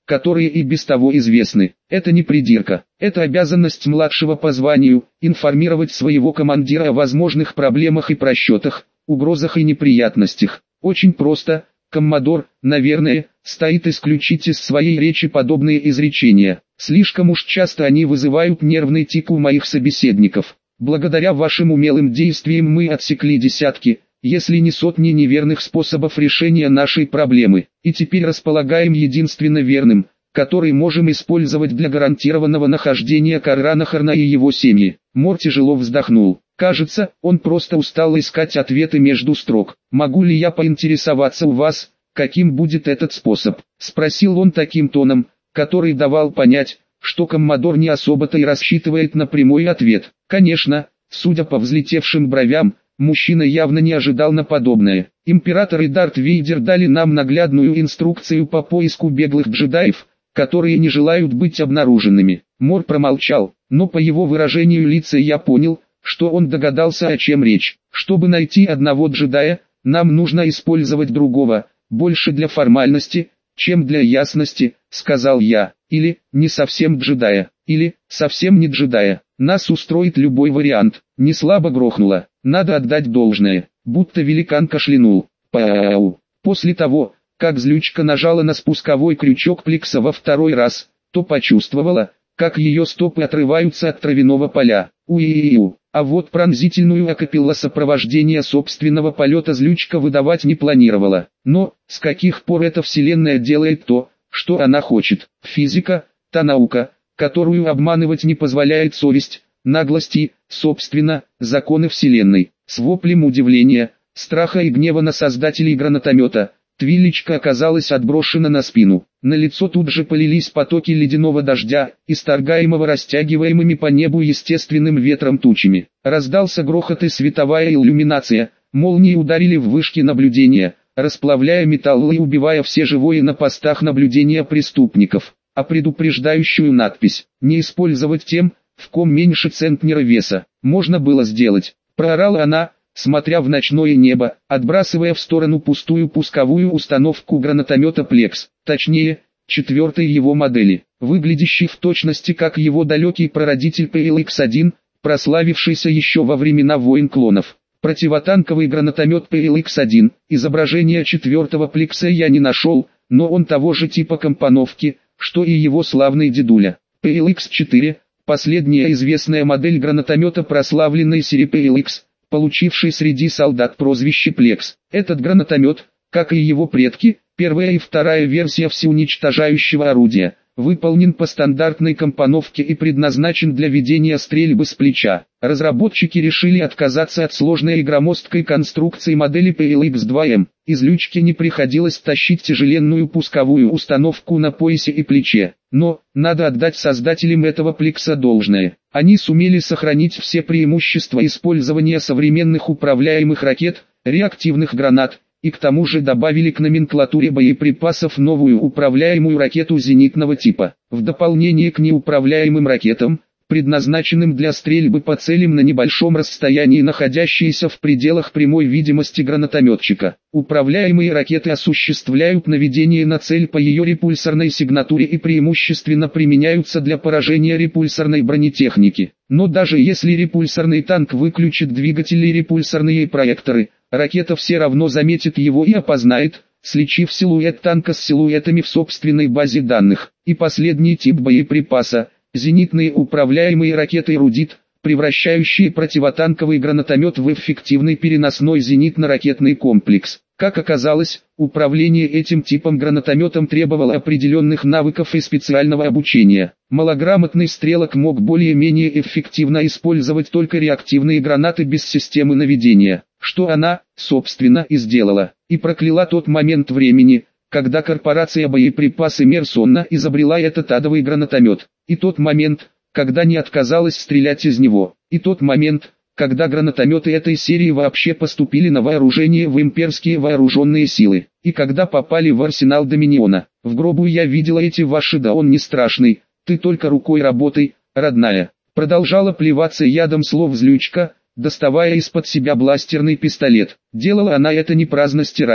которые и без того известны. Это не придирка, это обязанность младшего по званию, информировать своего командира о возможных проблемах и просчетах, угрозах и неприятностях. Очень просто, коммодор, наверное, стоит исключить из своей речи подобные изречения. Слишком уж часто они вызывают нервный тик у моих собеседников. Благодаря вашим умелым действиям мы отсекли десятки, если не сотни неверных способов решения нашей проблемы, и теперь располагаем единственно верным, который можем использовать для гарантированного нахождения Карранахарна и его семьи. Мор тяжело вздохнул. Кажется, он просто устал искать ответы между строк. «Могу ли я поинтересоваться у вас, каким будет этот способ?» — спросил он таким тоном, который давал понять, что коммодор не особо-то и рассчитывает на прямой ответ. Конечно, судя по взлетевшим бровям, мужчина явно не ожидал на подобное. Император и Дарт Вейдер дали нам наглядную инструкцию по поиску беглых джедаев, которые не желают быть обнаруженными. Мор промолчал, но по его выражению лица я понял, что он догадался, о чем речь. Чтобы найти одного джедая, нам нужно использовать другого, больше для формальности, чем для ясности, сказал я. Или, не совсем джедая, или, совсем не джедая. Нас устроит любой вариант. Не слабо грохнуло. Надо отдать должное, будто великан кашлянул. Пау. После того, как злючка нажала на спусковой крючок Плекса во второй раз, то почувствовала, как ее стопы отрываются от травяного поля. Уи-у. А вот пронзительную акапелла сопровождения собственного полета злючка выдавать не планировала. Но, с каких пор эта вселенная делает то, что она хочет? Физика, та наука, которую обманывать не позволяет совесть, наглость и, собственно, законы вселенной. С воплем удивления, страха и гнева на создателей гранатомета, Твилечка оказалась отброшена на спину. На лицо тут же полились потоки ледяного дождя, исторгаемого растягиваемыми по небу естественным ветром тучами. Раздался грохот и световая иллюминация, молнии ударили в вышки наблюдения, расплавляя металл и убивая все живое на постах наблюдения преступников. А предупреждающую надпись «Не использовать тем, в ком меньше центнера веса» можно было сделать. Проорала она, смотря в ночное небо, отбрасывая в сторону пустую пусковую установку гранатомета Плекс, точнее, четвертой его модели, выглядящей в точности как его далекий прародитель пэ эл икс один, прославившийся еще во времена войн клонов. Противотанковый гранатомет пэ эл икс один, изображение четвертого Плекса я не нашел, но он того же типа компоновки, что и его славный дедуля. пэ эл икс четыре, последняя известная модель гранатомета прославленной серии пэ эл икс, получивший среди солдат прозвище Плекс. Этот гранатомет, как и его предки, первая и вторая версия всеуничтожающего орудия, выполнен по стандартной компоновке и предназначен для ведения стрельбы с плеча. Разработчики решили отказаться от сложной и громоздкой конструкции модели пэ эл икс два эм. Из лючки не приходилось тащить тяжеленную пусковую установку на поясе и плече. Но, надо отдать создателям этого Плекса должное. Они сумели сохранить все преимущества использования современных управляемых ракет, реактивных гранат, и к тому же добавили к номенклатуре боеприпасов новую управляемую ракету зенитного типа. В дополнение к неуправляемым ракетам, предназначенным для стрельбы по целям на небольшом расстоянии, находящиеся в пределах прямой видимости гранатометчика, управляемые ракеты осуществляют наведение на цель по ее репульсорной сигнатуре и преимущественно применяются для поражения репульсорной бронетехники. Но даже если репульсорный танк выключит двигатели и репульсорные проекторы, ракета все равно заметит его и опознает, сличив силуэт танка с силуэтами в собственной базе данных. И последний тип боеприпаса – зенитные управляемые ракеты «Эрудит», превращающие противотанковый гранатомет в эффективный переносной зенитно-ракетный комплекс. Как оказалось, управление этим типом гранатометом требовало определенных навыков и специального обучения. Малограмотный стрелок мог более-менее эффективно использовать только реактивные гранаты без системы наведения, что она, собственно, и сделала, и прокляла тот момент времени, когда корпорация боеприпасы Мерсонна изобрела этот адовый гранатомет, и тот момент, когда не отказалась стрелять из него, и тот момент, когда гранатометы этой серии вообще поступили на вооружение в имперские вооруженные силы, и когда попали в арсенал Доминиона. В гробу я видела эти ваши, да он не страшный, ты только рукой работай, родная. Продолжала плеваться ядом слов злючка, доставая из-под себя бластерный пистолет. Делала она это не праздности ради.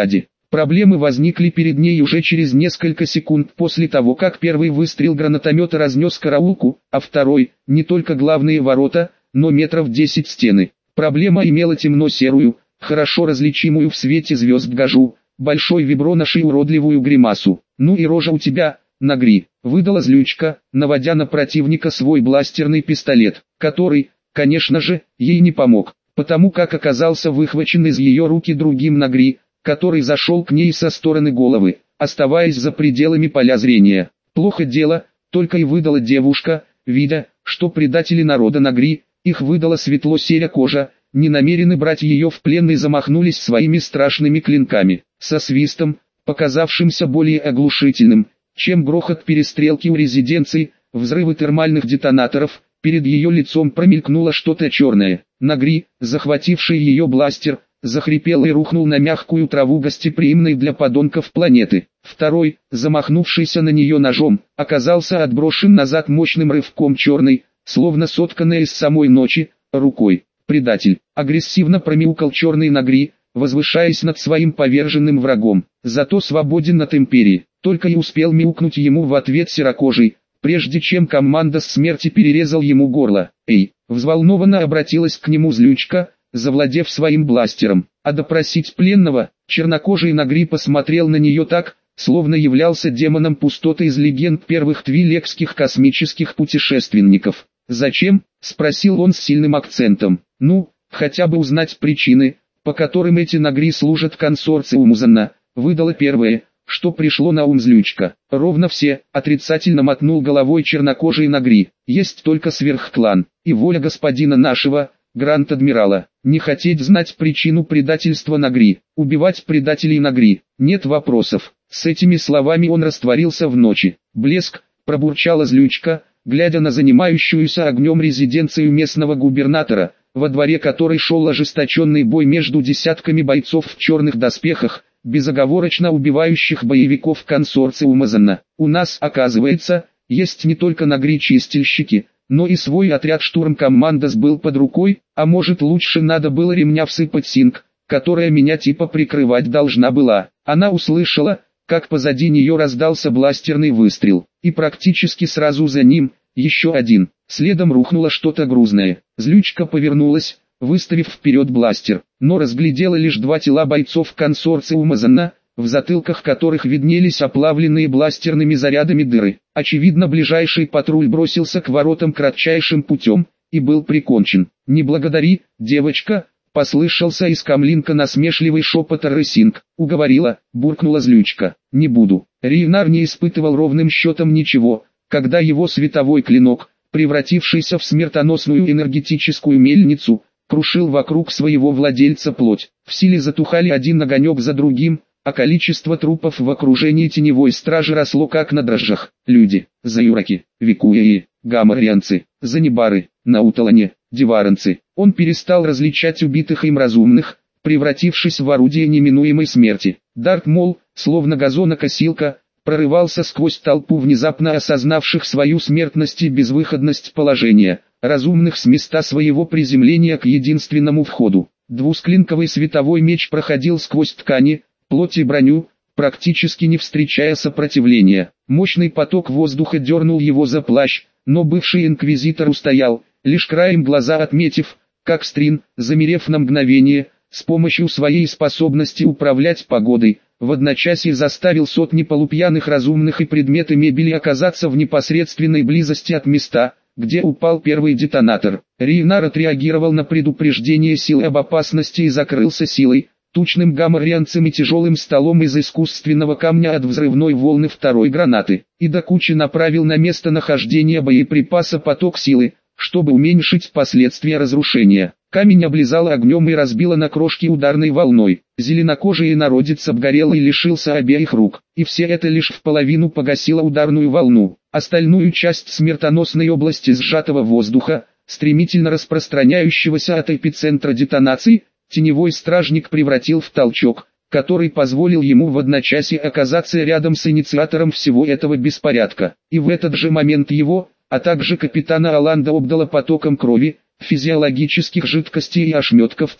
Проблемы возникли перед ней уже через несколько секунд после того, как первый выстрел гранатомета разнес караулку, а второй – не только главные ворота, но метров десять стены. Проблема имела темно-серую, хорошо различимую в свете звезд гажу, большой виброношей уродливую гримасу. «Ну и рожа у тебя, Нагри», — выдала злючка, наводя на противника свой бластерный пистолет, который, конечно же, ей не помог, потому как оказался выхвачен из ее руки другим Нагри, который зашел к ней со стороны головы, оставаясь за пределами поля зрения. «Плохо дело», — только и выдала девушка, видя, что предатели народа Нагри, их выдала светло-серя кожа, не намерены брать ее в плен и замахнулись своими страшными клинками. Со свистом, показавшимся более оглушительным, чем грохот перестрелки у резиденции, взрывы термальных детонаторов, перед ее лицом промелькнуло что-то черное. Нагри, захвативший ее бластер, захрипел и рухнул на мягкую траву гостеприимной для подонков планеты. Второй, замахнувшийся на нее ножом, оказался отброшен назад мощным рывком черной, словно сотканной из самой ночи, рукой. «Предатель!» — агрессивно промяукал черный Нагри, возвышаясь над своим поверженным врагом. «Зато свободен от империи!» Только и успел мяукнуть ему в ответ серокожий, прежде чем команда смерти перерезал ему горло. «Эй!» — взволнованно обратилась к нему злючка, завладев своим бластером. А допросить пленного, чернокожий Нагри посмотрел на нее так, словно являлся демоном пустоты из легенд первых твилекских космических путешественников. «Зачем?» — спросил он с сильным акцентом. «Ну, хотя бы узнать причины, по которым эти Нагри служат консорциуму Занна», — выдало первое, что пришло на ум злючка. «Ровно все», — отрицательно мотнул головой чернокожий Нагри. «Есть только сверхклан, и воля господина нашего, Гранд-адмирала, не хотеть знать причину предательства Нагри, убивать предателей Нагри, нет вопросов». С этими словами он растворился в ночи. «Блеск», — пробурчала злючка, глядя на занимающуюся огнем резиденцию местного губернатора, во дворе которой шел ожесточенный бой между десятками бойцов в черных доспехах, безоговорочно убивающих боевиков консорциума Занна. «У нас, оказывается, есть не только Нагри-чистильщики, но и свой отряд штурм-командос был под рукой, а может лучше надо было ремня всыпать Синг, которая меня типа прикрывать должна была». Она услышала, как позади нее раздался бластерный выстрел, и практически сразу за ним, еще один. Следом рухнуло что-то грузное. Злючка повернулась, выставив вперед бластер, но разглядела лишь два тела бойцов консорциума Занна, в затылках которых виднелись оплавленные бластерными зарядами дыры. Очевидно, ближайший патруль бросился к воротам кратчайшим путем, и был прикончен. «Не благодари, девочка», — послышался из камлинка насмешливый шепот Рысинг. «Уговорила», — буркнула злючка. «Не буду». Рейнар не испытывал ровным счетом ничего, когда его световой клинок, превратившийся в смертоносную энергетическую мельницу, крушил вокруг своего владельца плоть. В силе затухали один огонек за другим, а количество трупов в окружении теневой стражи росло как на дрожжах. Люди, заюраки, викуяи, гамарианцы, занибары, науталане, диваранцы. Он перестал различать убитых им разумных, превратившись в орудие неминуемой смерти. Дарт Мол, словно газонокосилка, прорывался сквозь толпу внезапно осознавших свою смертность и безвыходность положения, разумных с места своего приземления к единственному входу. Двусклинковый световой меч проходил сквозь ткани, плоть и броню, практически не встречая сопротивления. Мощный поток воздуха дернул его за плащ, но бывший инквизитор устоял, лишь краем глаза отметив, как Стрин, замерев на мгновение, с помощью своей способности управлять погодой, в одночасье заставил сотни полупьяных разумных и предметы мебели оказаться в непосредственной близости от места, где упал первый детонатор. Рейнар отреагировал на предупреждение силы об опасности и закрылся силой, тучным гамарианцем и тяжелым столом из искусственного камня от взрывной волны второй гранаты, и до кучи направил на место нахождения боеприпаса поток силы, чтобы уменьшить последствия разрушения. Камень облизало огнем и разбило на крошки ударной волной. Зеленокожий народец обгорел и лишился обеих рук, и все это лишь в половину погасило ударную волну. Остальную часть смертоносной области сжатого воздуха, стремительно распространяющегося от эпицентра детонации, теневой стражник превратил в толчок, который позволил ему в одночасье оказаться рядом с инициатором всего этого беспорядка. И в этот же момент его, а также капитана Аланда обдало потоком крови, физиологических жидкостей и ошметков тел.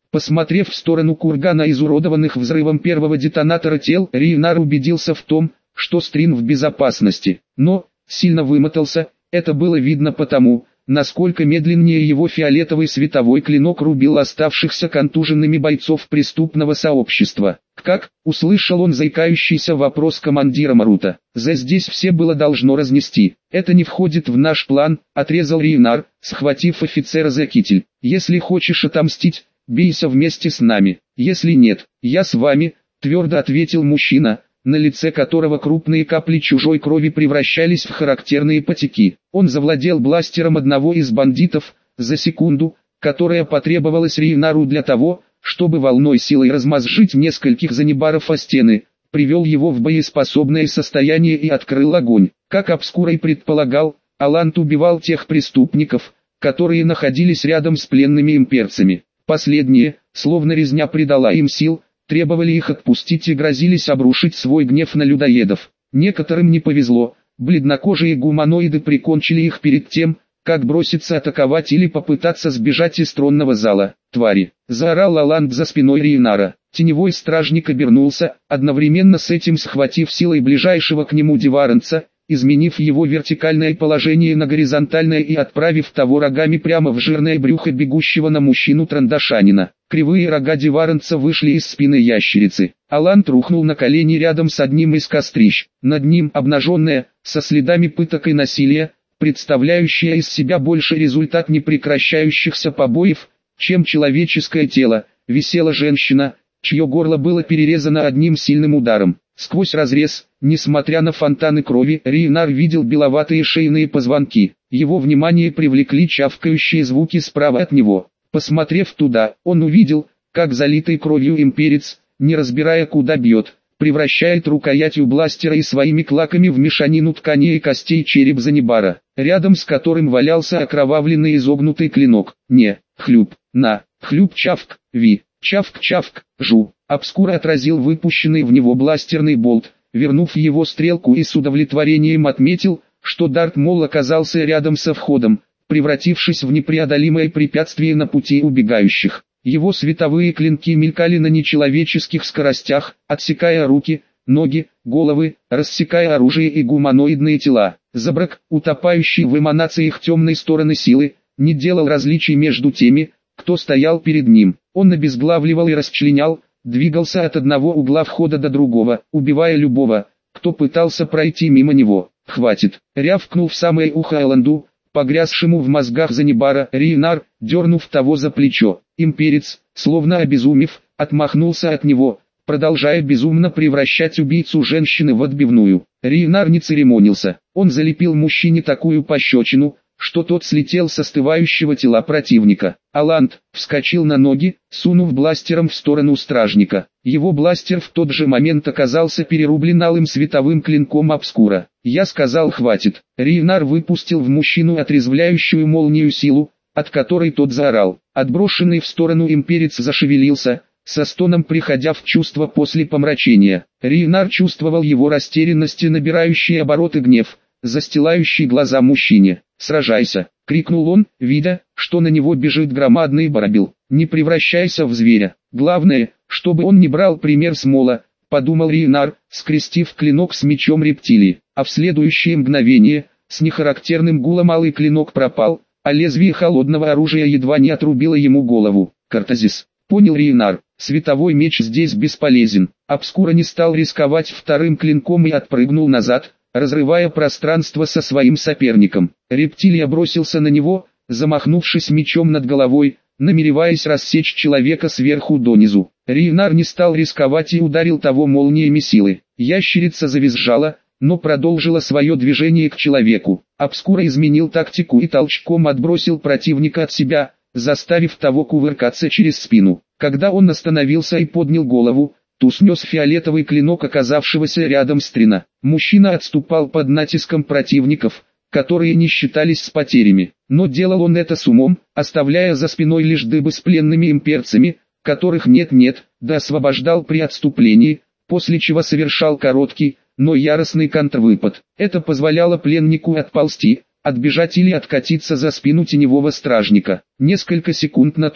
Посмотрев в сторону кургана изуродованных взрывом первого детонатора тел, Рейнар убедился в том, что Стрин в безопасности, но сильно вымотался. Это было видно потому, насколько медленнее его фиолетовый световой клинок рубил оставшихся контуженными бойцов преступного сообщества. «Как?» — услышал он заикающийся вопрос командира Марута. «За здесь все было должно разнести». «Это не входит в наш план», — отрезал Рейнар, схватив офицера за китель. «Если хочешь отомстить, бейся вместе с нами. Если нет, я с вами», — твердо ответил мужчина, на лице которого крупные капли чужой крови превращались в характерные потеки. Он завладел бластером одного из бандитов за секунду, которая потребовалась Рейнару для того, чтобы волной силой размозжить нескольких занебаров о стены, привел его в боеспособное состояние и открыл огонь. Как Обскура и предполагал, Алант убивал тех преступников, которые находились рядом с пленными имперцами. Последние, словно резня придала им сил, требовали их отпустить и грозились обрушить свой гнев на людоедов. Некоторым не повезло, бледнокожие гуманоиды прикончили их перед тем, как броситься атаковать или попытаться сбежать из тронного зала. «Твари!» — заорал Алант за спиной Рейнара. Теневой стражник обернулся, одновременно с этим схватив силой ближайшего к нему диваренца, изменив его вертикальное положение на горизонтальное и отправив того рогами прямо в жирное брюхо бегущего на мужчину трандашанина. Кривые рога диваренца вышли из спины ящерицы. Алант рухнул на колени рядом с одним из кострищ. Над ним обнаженная, со следами пыток и насилия, представляющая из себя больше результат непрекращающихся побоев, чем человеческое тело, висела женщина, чье горло было перерезано одним сильным ударом. Сквозь разрез, несмотря на фонтаны крови, Рейнар видел беловатые шейные позвонки. Его внимание привлекли чавкающие звуки справа от него. Посмотрев туда, он увидел, как залитый кровью имперец, не разбирая куда бьет, превращает рукоятью бластера и своими клаками в мешанину тканей и костей череп Занебара, рядом с которым валялся окровавленный изогнутый клинок. Не, хлюп, на, хлюп чавк, ви, чавк-чавк, жу. Обскура отразил выпущенный в него бластерный болт, вернув его стрелку и с удовлетворением отметил, что Дарт Мол оказался рядом со входом, превратившись в непреодолимое препятствие на пути убегающих. Его световые клинки мелькали на нечеловеческих скоростях, отсекая руки, ноги, головы, рассекая оружие и гуманоидные тела. Забрак, утопающий в эманациях темной стороны силы, не делал различий между теми, кто стоял перед ним. Он обезглавливал и расчленял, двигался от одного угла входа до другого, убивая любого, кто пытался пройти мимо него. «Хватит!» — рявкнул в самое ухо Аланду, погрязшему в мозгах Занебара. Рейнар, дернув того за плечо. Имперец, словно обезумев, отмахнулся от него, продолжая безумно превращать убийцу женщины в отбивную. Рейнар не церемонился. Он залепил мужчине такую пощечину, что тот слетел с остывающего тела противника. Алант вскочил на ноги, сунув бластером в сторону стражника. Его бластер в тот же момент оказался перерублен алым световым клинком Обскура. «Я сказал, хватит!» Рейнар выпустил в мужчину отрезвляющую молнию силу, от которой тот заорал. Отброшенный в сторону имперец зашевелился, со стоном приходя в чувство после помрачения. Рейнар чувствовал его растерянность и набирающий обороты гнев, застилающий глаза мужчине. «Сражайся!» — крикнул он, видя, что на него бежит громадный барабил. «Не превращайся в зверя. Главное, чтобы он не брал пример с Мола», — подумал Рейнар, скрестив клинок с мечом рептилии. А в следующее мгновение, с нехарактерным гулом алый клинок пропал, а лезвие холодного оружия едва не отрубило ему голову. «Картазис», — понял Рейнар, — «световой меч здесь бесполезен». Обскура не стал рисковать вторым клинком и отпрыгнул назад, разрывая пространство со своим соперником. Рептилия бросился на него, замахнувшись мечом над головой, намереваясь рассечь человека сверху донизу. Рейнар не стал рисковать и ударил того молниями силы. Ящерица завизжала, но продолжила свое движение к человеку. Обскура изменил тактику и толчком отбросил противника от себя, заставив того кувыркаться через спину. Когда он остановился и поднял голову, ту снес фиолетовый клинок оказавшегося рядом Стрина. Мужчина отступал под натиском противников, которые не считались с потерями, но делал он это с умом, оставляя за спиной лишь дыбы с пленными имперцами, которых нет-нет, да освобождал при отступлении, после чего совершал короткий, но яростный контрвыпад. Это позволяло пленнику отползти, отбежать или откатиться за спину теневого стражника. Несколько секунд на то,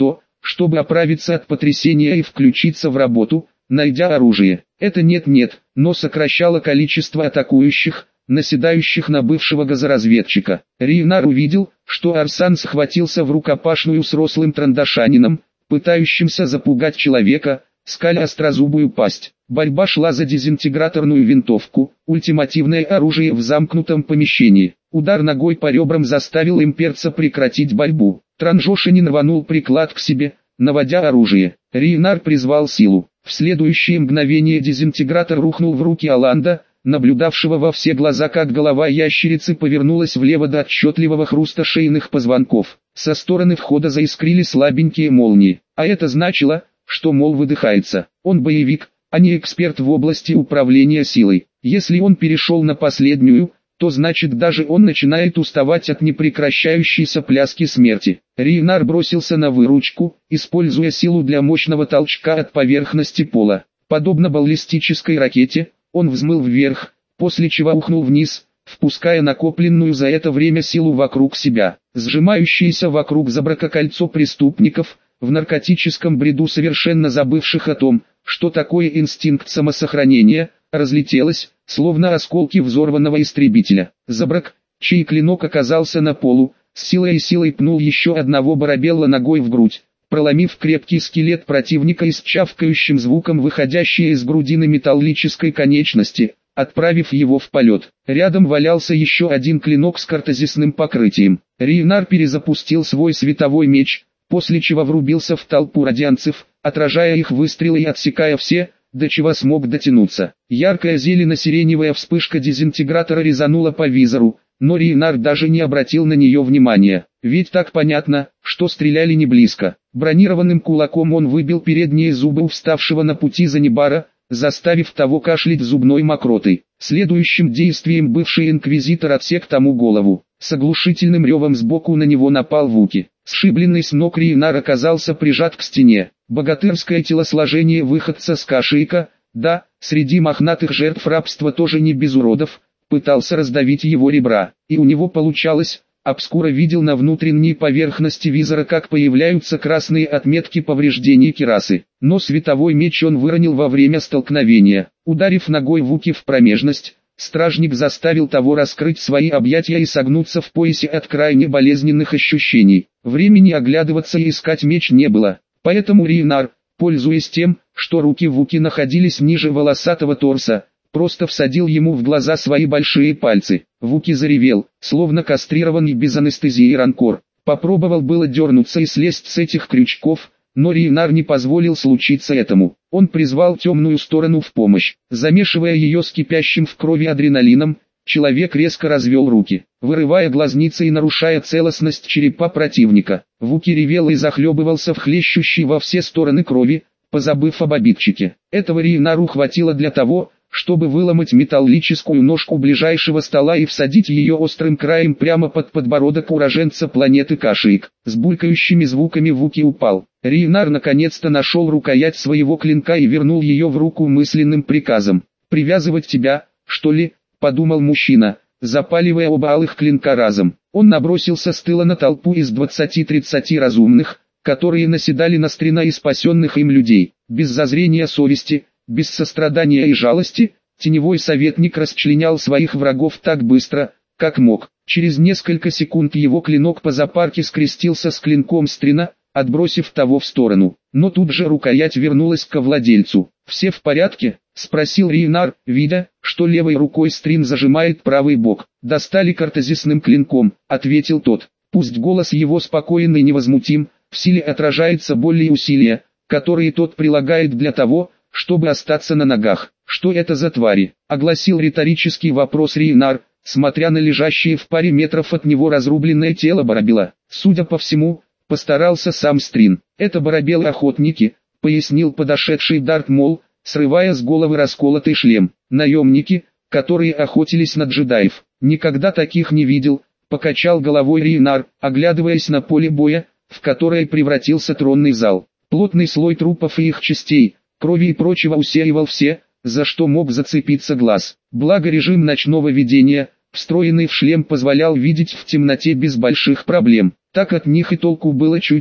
чтобы оправиться от потрясения и включиться в работу, найдя оружие. Это нет-нет, но сокращало количество атакующих, наседающих на бывшего газоразведчика. Рейнар увидел, что Арсан схватился в рукопашную с рослым трандашанином, пытающимся запугать человека, скаля острозубую пасть. Борьба шла за дезинтеграторную винтовку, ультимативное оружие в замкнутом помещении. Удар ногой по ребрам заставил имперца прекратить борьбу. Транжошинин рванул приклад к себе, наводя оружие. Рейнар призвал силу. В следующее мгновение дезинтегратор рухнул в руки Аланда, наблюдавшего во все глаза, как голова ящерицы повернулась влево до отчетливого хруста шейных позвонков. Со стороны входа заискрили слабенькие молнии. А это значило, что Мол выдыхается. Он боевик, а не эксперт в области управления силой. Если он перешел на последнюю, то значит даже он начинает уставать от непрекращающейся пляски смерти. Рейнар бросился на выручку, используя силу для мощного толчка от поверхности пола. Подобно баллистической ракете, он взмыл вверх, после чего ухнул вниз, впуская накопленную за это время силу вокруг себя. Сжимающееся вокруг Забрака кольцо преступников, в наркотическом бреду совершенно забывших о том, что такое инстинкт самосохранения, разлетелось, словно осколки взорванного истребителя. Забрак, чей клинок оказался на полу, с силой и силой пнул еще одного барабелла ногой в грудь, проломив крепкий скелет противника и с чавкающим звуком выходящей из грудины металлической конечности, отправив его в полет. Рядом валялся еще один клинок с картезисным покрытием. Рейнар перезапустил свой световой меч, после чего врубился в толпу радианцев, отражая их выстрелы и отсекая все, до чего смог дотянуться. Яркая зелено-сиреневая вспышка дезинтегратора резанула по визору, но Рейнар даже не обратил на нее внимания. Ведь так понятно, что стреляли не близко. Бронированным кулаком он выбил передние зубы у вставшего на пути Занибара, заставив того кашлять зубной мокротой. Следующим действием бывший инквизитор отсек тому голову. С оглушительным ревом сбоку на него напал Вуки. Сшибленный с ног Рейнар оказался прижат к стене. Богатырское телосложение выходца с Кашейка, да, среди мохнатых жертв рабства тоже не без уродов, пытался раздавить его ребра, и у него получалось. Обскура видел на внутренней поверхности визора, как появляются красные отметки повреждений кирасы, но световой меч он выронил во время столкновения. Ударив ногой Вуки в промежность, стражник заставил того раскрыть свои объятия и согнуться в поясе от крайне болезненных ощущений. Времени оглядываться и искать меч не было, поэтому Рейнар, пользуясь тем, что руки Вуки находились ниже волосатого торса, просто всадил ему в глаза свои большие пальцы. Вуки заревел, словно кастрированный без анестезии ранкор. Попробовал было дернуться и слезть с этих крючков, но Рейнар не позволил случиться этому. Он призвал темную сторону в помощь. Замешивая ее с кипящим в крови адреналином, человек резко развел руки, вырывая глазницы и нарушая целостность черепа противника. Вуки ревел и захлебывался в хлещущей во все стороны крови, позабыв об обидчике. Этого Рейнару хватило для того, чтобы выломать металлическую ножку ближайшего стола и всадить ее острым краем прямо под подбородок уроженца планеты Кашейк. С булькающими звуками Вуки упал. Рейнар наконец-то нашел рукоять своего клинка и вернул ее в руку мысленным приказом. «Привязывать тебя, что ли?» – подумал мужчина, запаливая оба алых клинка разом. Он набросился с тыла на толпу из двадцати-тридцати разумных, которые наседали на стрена и спасенных им людей. Без зазрения совести, без сострадания и жалости, теневой советник расчленял своих врагов так быстро, как мог. Через несколько секунд его клинок по запарке скрестился с клинком Стрина, отбросив того в сторону. Но тут же рукоять вернулась к владельцу. «Все в порядке?» – спросил Рейнар, видя, что левой рукой Стрин зажимает правый бок. «Достали картезисным клинком», – ответил тот. Пусть голос его спокоен и невозмутим, в силе отражается боль и усилия, которые тот прилагает для того, чтобы остаться на ногах. «Что это за твари?» – огласил риторический вопрос Рейнар, смотря на лежащее в паре метров от него разрубленное тело барабела. Судя по всему, постарался сам Стрин. «Это барабелы-охотники», – пояснил подошедший Дарт Мол, срывая с головы расколотый шлем. «Наемники, которые охотились на джедаев. Никогда таких не видел», – покачал головой Рейнар, оглядываясь на поле боя, в которое превратился тронный зал. Плотный слой трупов и их частей, крови и прочего усеивал все, за что мог зацепиться глаз. Благо режим ночного видения, встроенный в шлем, позволял видеть в темноте без больших проблем. Так от них и толку было чуть,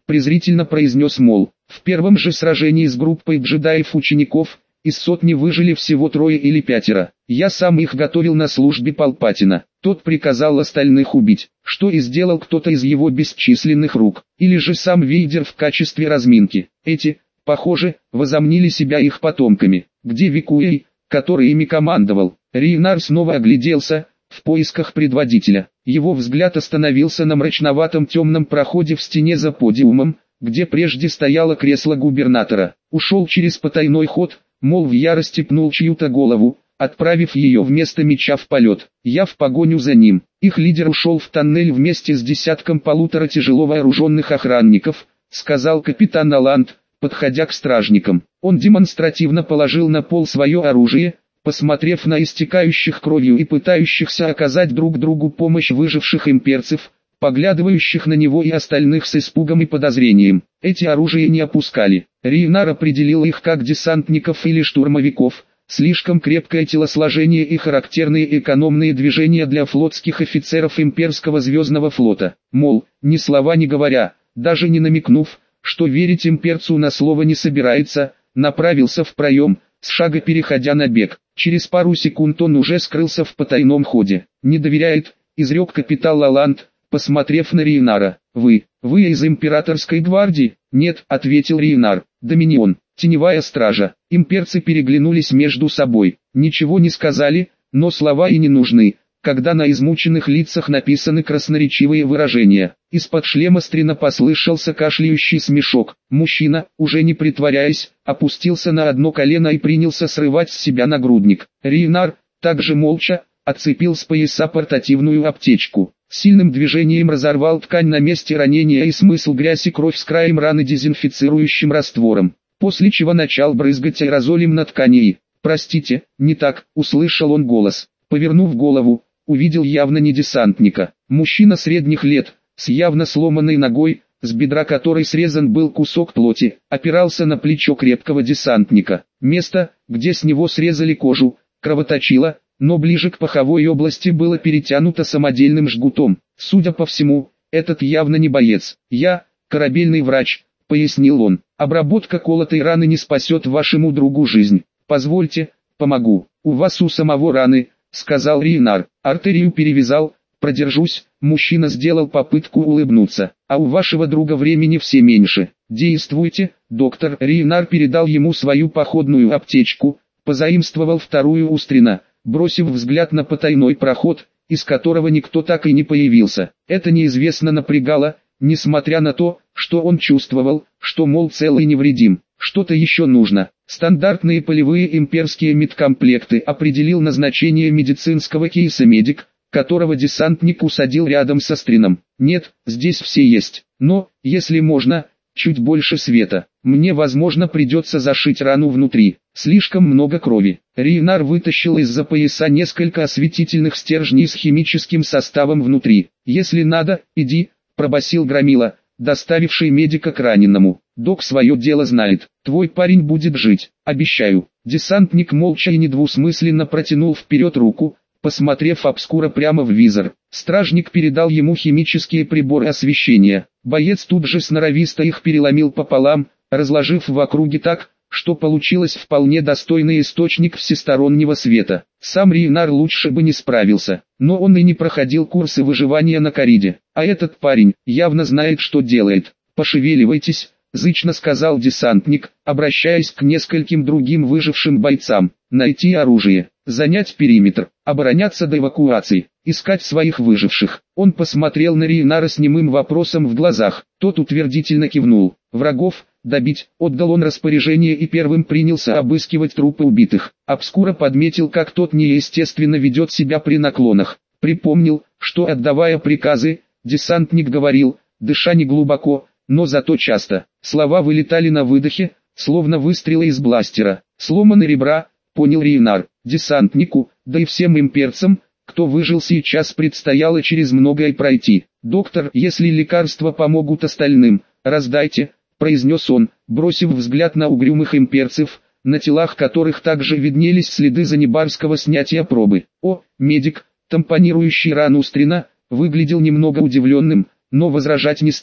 презрительно произнес Мол. В первом же сражении с группой джедаев-учеников, из сотни выжили всего трое или пятеро. Я сам их готовил на службе Палпатина. Тот приказал остальных убить, что и сделал кто-то из его бесчисленных рук, или же сам Вейдер в качестве разминки. Эти, похоже, возомнили себя их потомками. Где Викуэй, который ими командовал? Рейнар снова огляделся, в поисках предводителя. Его взгляд остановился на мрачноватом темном проходе в стене за подиумом, где прежде стояло кресло губернатора. Ушел через потайной ход, Мол в ярости пнул чью-то голову, отправив ее вместо меча в полет. Я в погоню за ним. Их лидер ушел в тоннель вместе с десятком полутора тяжело вооруженных охранников, сказал капитан Аланд, подходя к стражникам. Он демонстративно положил на пол свое оружие, посмотрев на истекающих кровью и пытающихся оказать друг другу помощь выживших имперцев, поглядывающих на него и остальных с испугом и подозрением. Эти оружия не опускали. Рейнар определил их как десантников или штурмовиков. Слишком крепкое телосложение и характерные экономные движения для флотских офицеров имперского звездного флота. Мол, ни слова не говоря, даже не намекнув, что верить имперцу на слово не собирается, направился в проем, с шага переходя на бег. Через пару секунд он уже скрылся в потайном ходе. «Не доверяет», — изрек капитан Лаланд, посмотрев на Рейнара. «Вы, вы из императорской гвардии?» «Нет», — ответил Рейнар. «Доминион, теневая стража». Имперцы переглянулись между собой. Ничего не сказали, но слова и не нужны, когда на измученных лицах написаны красноречивые выражения. Из-под шлема Стрина послышался кашляющий смешок. Мужчина, уже не притворяясь, опустился на одно колено и принялся срывать с себя нагрудник. Рейнар, также молча, отцепил с пояса портативную аптечку. Сильным движением разорвал ткань на месте ранения и смысл грязь и кровь с краем раны дезинфицирующим раствором, после чего начал брызгать аэрозолем на ткани и... «Простите, не так», — услышал он голос. Повернув голову, увидел явно не десантника. Мужчина средних лет, с явно сломанной ногой, с бедра которой срезан был кусок плоти, опирался на плечо крепкого десантника. Место, где с него срезали кожу, кровоточило, но ближе к паховой области было перетянуто самодельным жгутом. Судя по всему, этот явно не боец. «Я, корабельный врач», — пояснил он. «Обработка колотой раны не спасет вашему другу жизнь. Позвольте, помогу. У вас у самого раны», — сказал Рейнар. «Артерию перевязал, продержусь». Мужчина сделал попытку улыбнуться. «А у вашего друга времени все меньше. Действуйте, доктор». Рейнар передал ему свою походную аптечку, позаимствовал вторую у Стрина, бросив взгляд на потайной проход, из которого никто так и не появился. Это неизвестно напрягало, несмотря на то, что он чувствовал, что Мол цел и невредим. Что-то еще нужно. Стандартные полевые имперские медкомплекты. Определил назначение медицинского кейса медик, которого десантник усадил рядом со Стрином. «Нет, здесь все есть. Но, если можно, чуть больше света. Мне, возможно, придется зашить рану внутри. Слишком много крови». Рейнар вытащил из-за пояса несколько осветительных стержней с химическим составом внутри. «Если надо, иди», — пробасил Громила, доставивший медика к раненому. «Док свое дело знает. Твой парень будет жить, обещаю». Десантник молча и недвусмысленно протянул вперед руку, посмотрев обскура прямо в визор. Стражник передал ему химические приборы освещения. Боец тут же сноровисто их переломил пополам, разложив в округе так, что получилось вполне достойный источник всестороннего света. Сам Рейнар лучше бы не справился, но он и не проходил курсы выживания на Кариде. А этот парень явно знает, что делает. «Пошевеливайтесь», — зычно сказал десантник, обращаясь к нескольким другим выжившим бойцам. «Найти оружие, занять периметр, обороняться до эвакуации, искать своих выживших». Он посмотрел на Рейнара с немым вопросом в глазах. Тот утвердительно кивнул. «Врагов добить», — отдал он распоряжение и первым принялся обыскивать трупы убитых. Обскура подметил, как тот неестественно ведет себя при наклонах. Припомнил, что, отдавая приказы, десантник говорил, дыша не глубоко, но зато часто. Слова вылетали на выдохе, словно выстрелы из бластера. «Сломаны ребра», — понял Рейнар. Десантнику, да и всем имперцам, кто выжил сейчас, предстояло через многое пройти. «Доктор, если лекарства помогут остальным, раздайте», — произнес он, бросив взгляд на угрюмых имперцев, на телах которых также виднелись следы занебарского снятия пробы. О, медик, тампонирующий рану Стрина, выглядел немного удивленным, но возражать не стал.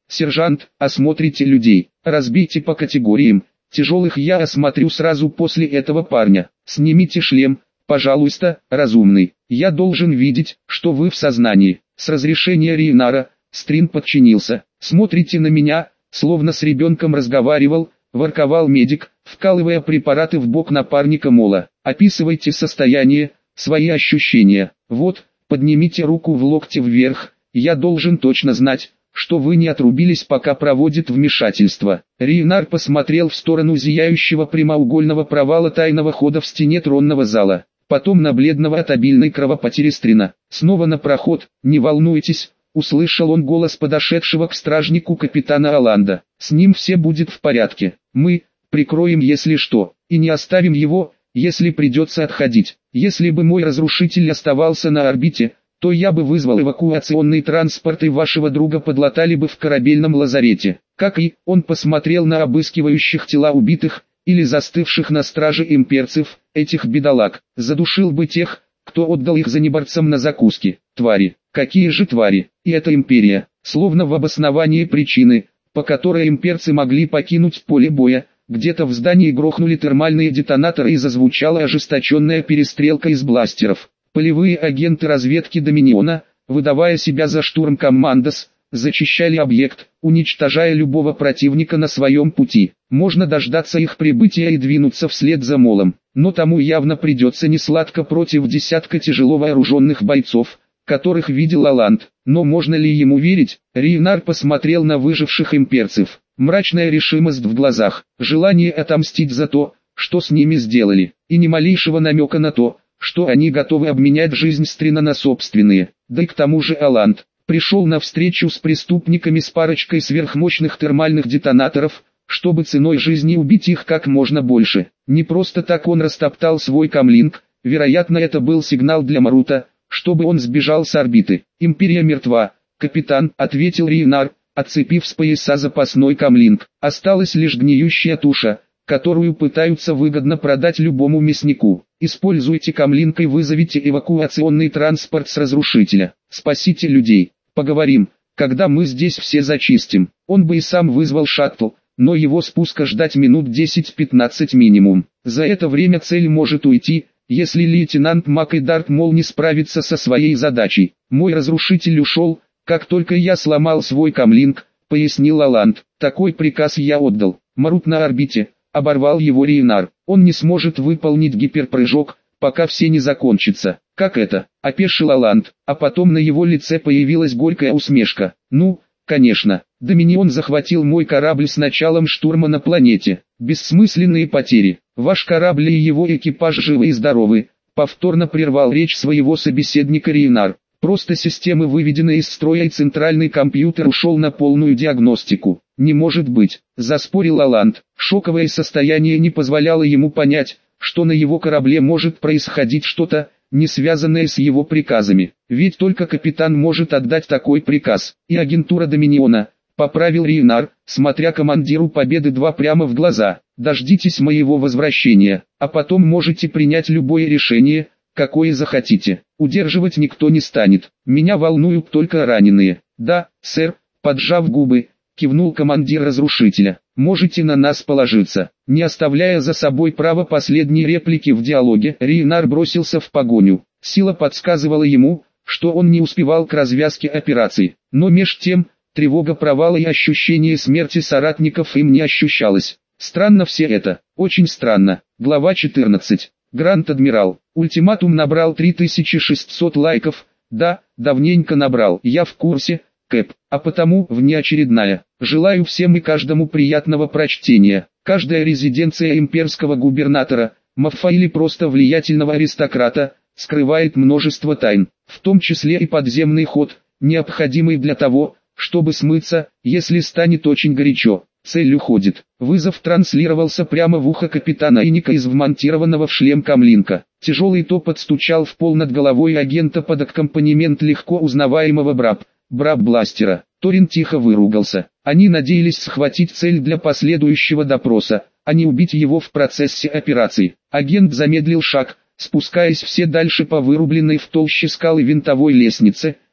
Сержант, осмотрите людей, разбейте по категориям. Тяжелых я осмотрю сразу после этого парня. Снимите шлем, пожалуйста, разумный. Я должен видеть, что вы в сознании. С разрешения Рейнара, Стрин подчинился. Смотрите на меня, словно с ребенком разговаривал, ворковал медик, вкалывая препараты в бок напарника Мола. Описывайте состояние, свои ощущения. Вот, поднимите руку в локте вверх, я должен точно знать, что вы не отрубились, пока проводит вмешательство. Рейнар посмотрел в сторону зияющего прямоугольного провала тайного хода в стене тронного зала, потом на бледного от обильной кровопотери Стрина. Снова на проход, не волнуйтесь, услышал он голос подошедшего к стражнику капитана Аланда. С ним все будет в порядке, мы прикроем если что, и не оставим его, если придется отходить. Если бы мой разрушитель оставался на орбите, то я бы вызвал эвакуационный транспорт и вашего друга подлатали бы в корабельном лазарете. Как и, он посмотрел на обыскивающих тела убитых, или застывших на страже имперцев, этих бедолаг, задушил бы тех, кто отдал их занебарцам на закуски. Твари, какие же твари, и эта империя, словно в обосновании причины, по которой имперцы могли покинуть поле боя, где-то в здании грохнули термальные детонаторы и зазвучала ожесточенная перестрелка из бластеров. Полевые агенты разведки Доминиона, выдавая себя за штурм-командос, зачищали объект, уничтожая любого противника на своем пути. Можно дождаться их прибытия и двинуться вслед за Молом, но тому явно придется несладко против десятка тяжело вооруженных бойцов, которых видел Аланд. Но можно ли ему верить? Рейнар посмотрел на выживших имперцев. Мрачная решимость в глазах, желание отомстить за то, что с ними сделали, и ни малейшего намека на то, что они готовы обменять жизнь Стрина на собственные. Да и к тому же Аланд пришел на встречу с преступниками с парочкой сверхмощных термальных детонаторов, чтобы ценой жизни убить их как можно больше. Не просто так он растоптал свой камлинг, вероятно это был сигнал для Марута, чтобы он сбежал с орбиты. Империя мертва, капитан, ответил Рейнар, отцепив с пояса запасной камлинг. Осталась лишь гниющая туша, которую пытаются выгодно продать любому мяснику. Используйте камлинг и вызовите эвакуационный транспорт с разрушителя. Спасите людей. Поговорим, когда мы здесь все зачистим. Он бы и сам вызвал шаттл, но его спуска ждать минут десять-пятнадцать минимум. За это время цель может уйти, если лейтенант Мак и Дарт Мол не справится со своей задачей. Мой разрушитель ушел, как только я сломал свой камлинг, пояснил Аланд. Такой приказ я отдал. Марут на орбите. Оборвал его Рейнар. Он не сможет выполнить гиперпрыжок, пока все не закончится. Как это? Опешил Аланд, а потом на его лице появилась горькая усмешка. Ну, конечно, Доминион захватил мой корабль с началом штурма на планете. Бессмысленные потери. Ваш корабль и его экипаж живы и здоровы. Повторно прервал речь своего собеседника Рейнар. Просто системы выведены из строя и центральный компьютер ушел на полную диагностику. Не может быть, заспорил Аланд. Шоковое состояние не позволяло ему понять, что на его корабле может происходить что-то, не связанное с его приказами. Ведь только капитан может отдать такой приказ. И агентура Доминиона, поправил Рейнар, смотря командиру Победы два прямо в глаза. Дождитесь моего возвращения, а потом можете принять любое решение, какое захотите. Удерживать никто не станет. Меня волнуют только раненые. Да, сэр, поджав губы, кивнул командир разрушителя. Можете на нас положиться. Не оставляя за собой права последней реплики в диалоге, Рейнар бросился в погоню. Сила подсказывала ему, что он не успевал к развязке операции. Но меж тем, тревога провала и ощущение смерти соратников им не ощущалось. Странно все это, очень странно. Глава четырнадцать. Гранд-адмирал. Ультиматум набрал три тысячи шестьсот лайков. Да, давненько набрал. Я в курсе, Кэп. А потому, внеочередная. Желаю всем и каждому приятного прочтения. Каждая резиденция имперского губернатора, мафа или просто влиятельного аристократа, скрывает множество тайн, в том числе и подземный ход, необходимый для того, чтобы смыться, если станет очень горячо. Цель уходит. Вызов транслировался прямо в ухо капитана Иника из вмонтированного в шлем камлинка. Тяжелый топот стучал в пол над головой агента под аккомпанемент легко узнаваемого браб, браб-бластера. Торин тихо выругался. Они надеялись схватить цель для последующего допроса, а не убить его в процессе операции. Агент замедлил шаг, спускаясь все дальше по вырубленной в толще скалы винтовой лестнице,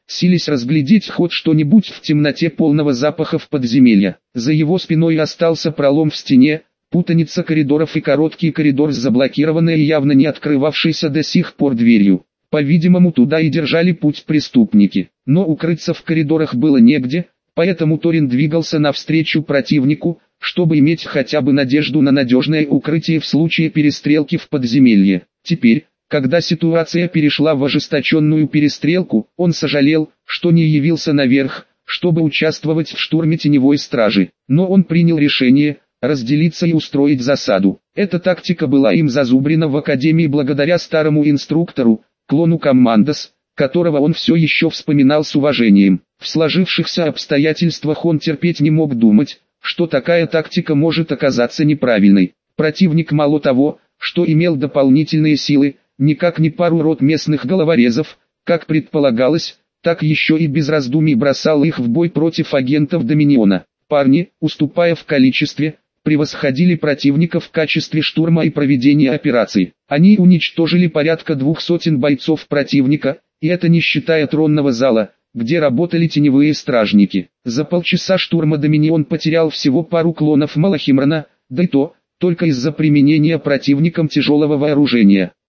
силясь разглядеть хоть что-нибудь в темноте полного запахов подземелья. За его спиной остался пролом в стене, путаница коридоров и короткий коридор с заблокированной и явно не открывавшейся до сих пор дверью. По-видимому, туда и держали путь преступники. Но укрыться в коридорах было негде, поэтому Торин двигался навстречу противнику, чтобы иметь хотя бы надежду на надежное укрытие в случае перестрелки в подземелье. Теперь, когда ситуация перешла в ожесточенную перестрелку, он сожалел, что не явился наверх, чтобы участвовать в штурме теневой стражи. Но он принял решение разделиться и устроить засаду. Эта тактика была им зазубрена в Академии благодаря старому инструктору, клону Коммандос, которого он все еще вспоминал с уважением. В сложившихся обстоятельствах он терпеть не мог думать, что такая тактика может оказаться неправильной. Противник мало того, что имел дополнительные силы, никак не пару рот местных головорезов, как предполагалось, так еще и без раздумий бросал их в бой против агентов Доминиона. Парни, уступая в количестве, превосходили противника в качестве штурма и проведения операций. Они уничтожили порядка двух сотен бойцов противника, и это не считая тронного зала, где работали теневые стражники. За полчаса штурма Доминион потерял всего пару клонов Малахимрана, да и то, только из-за применения противником тяжелого вооружения.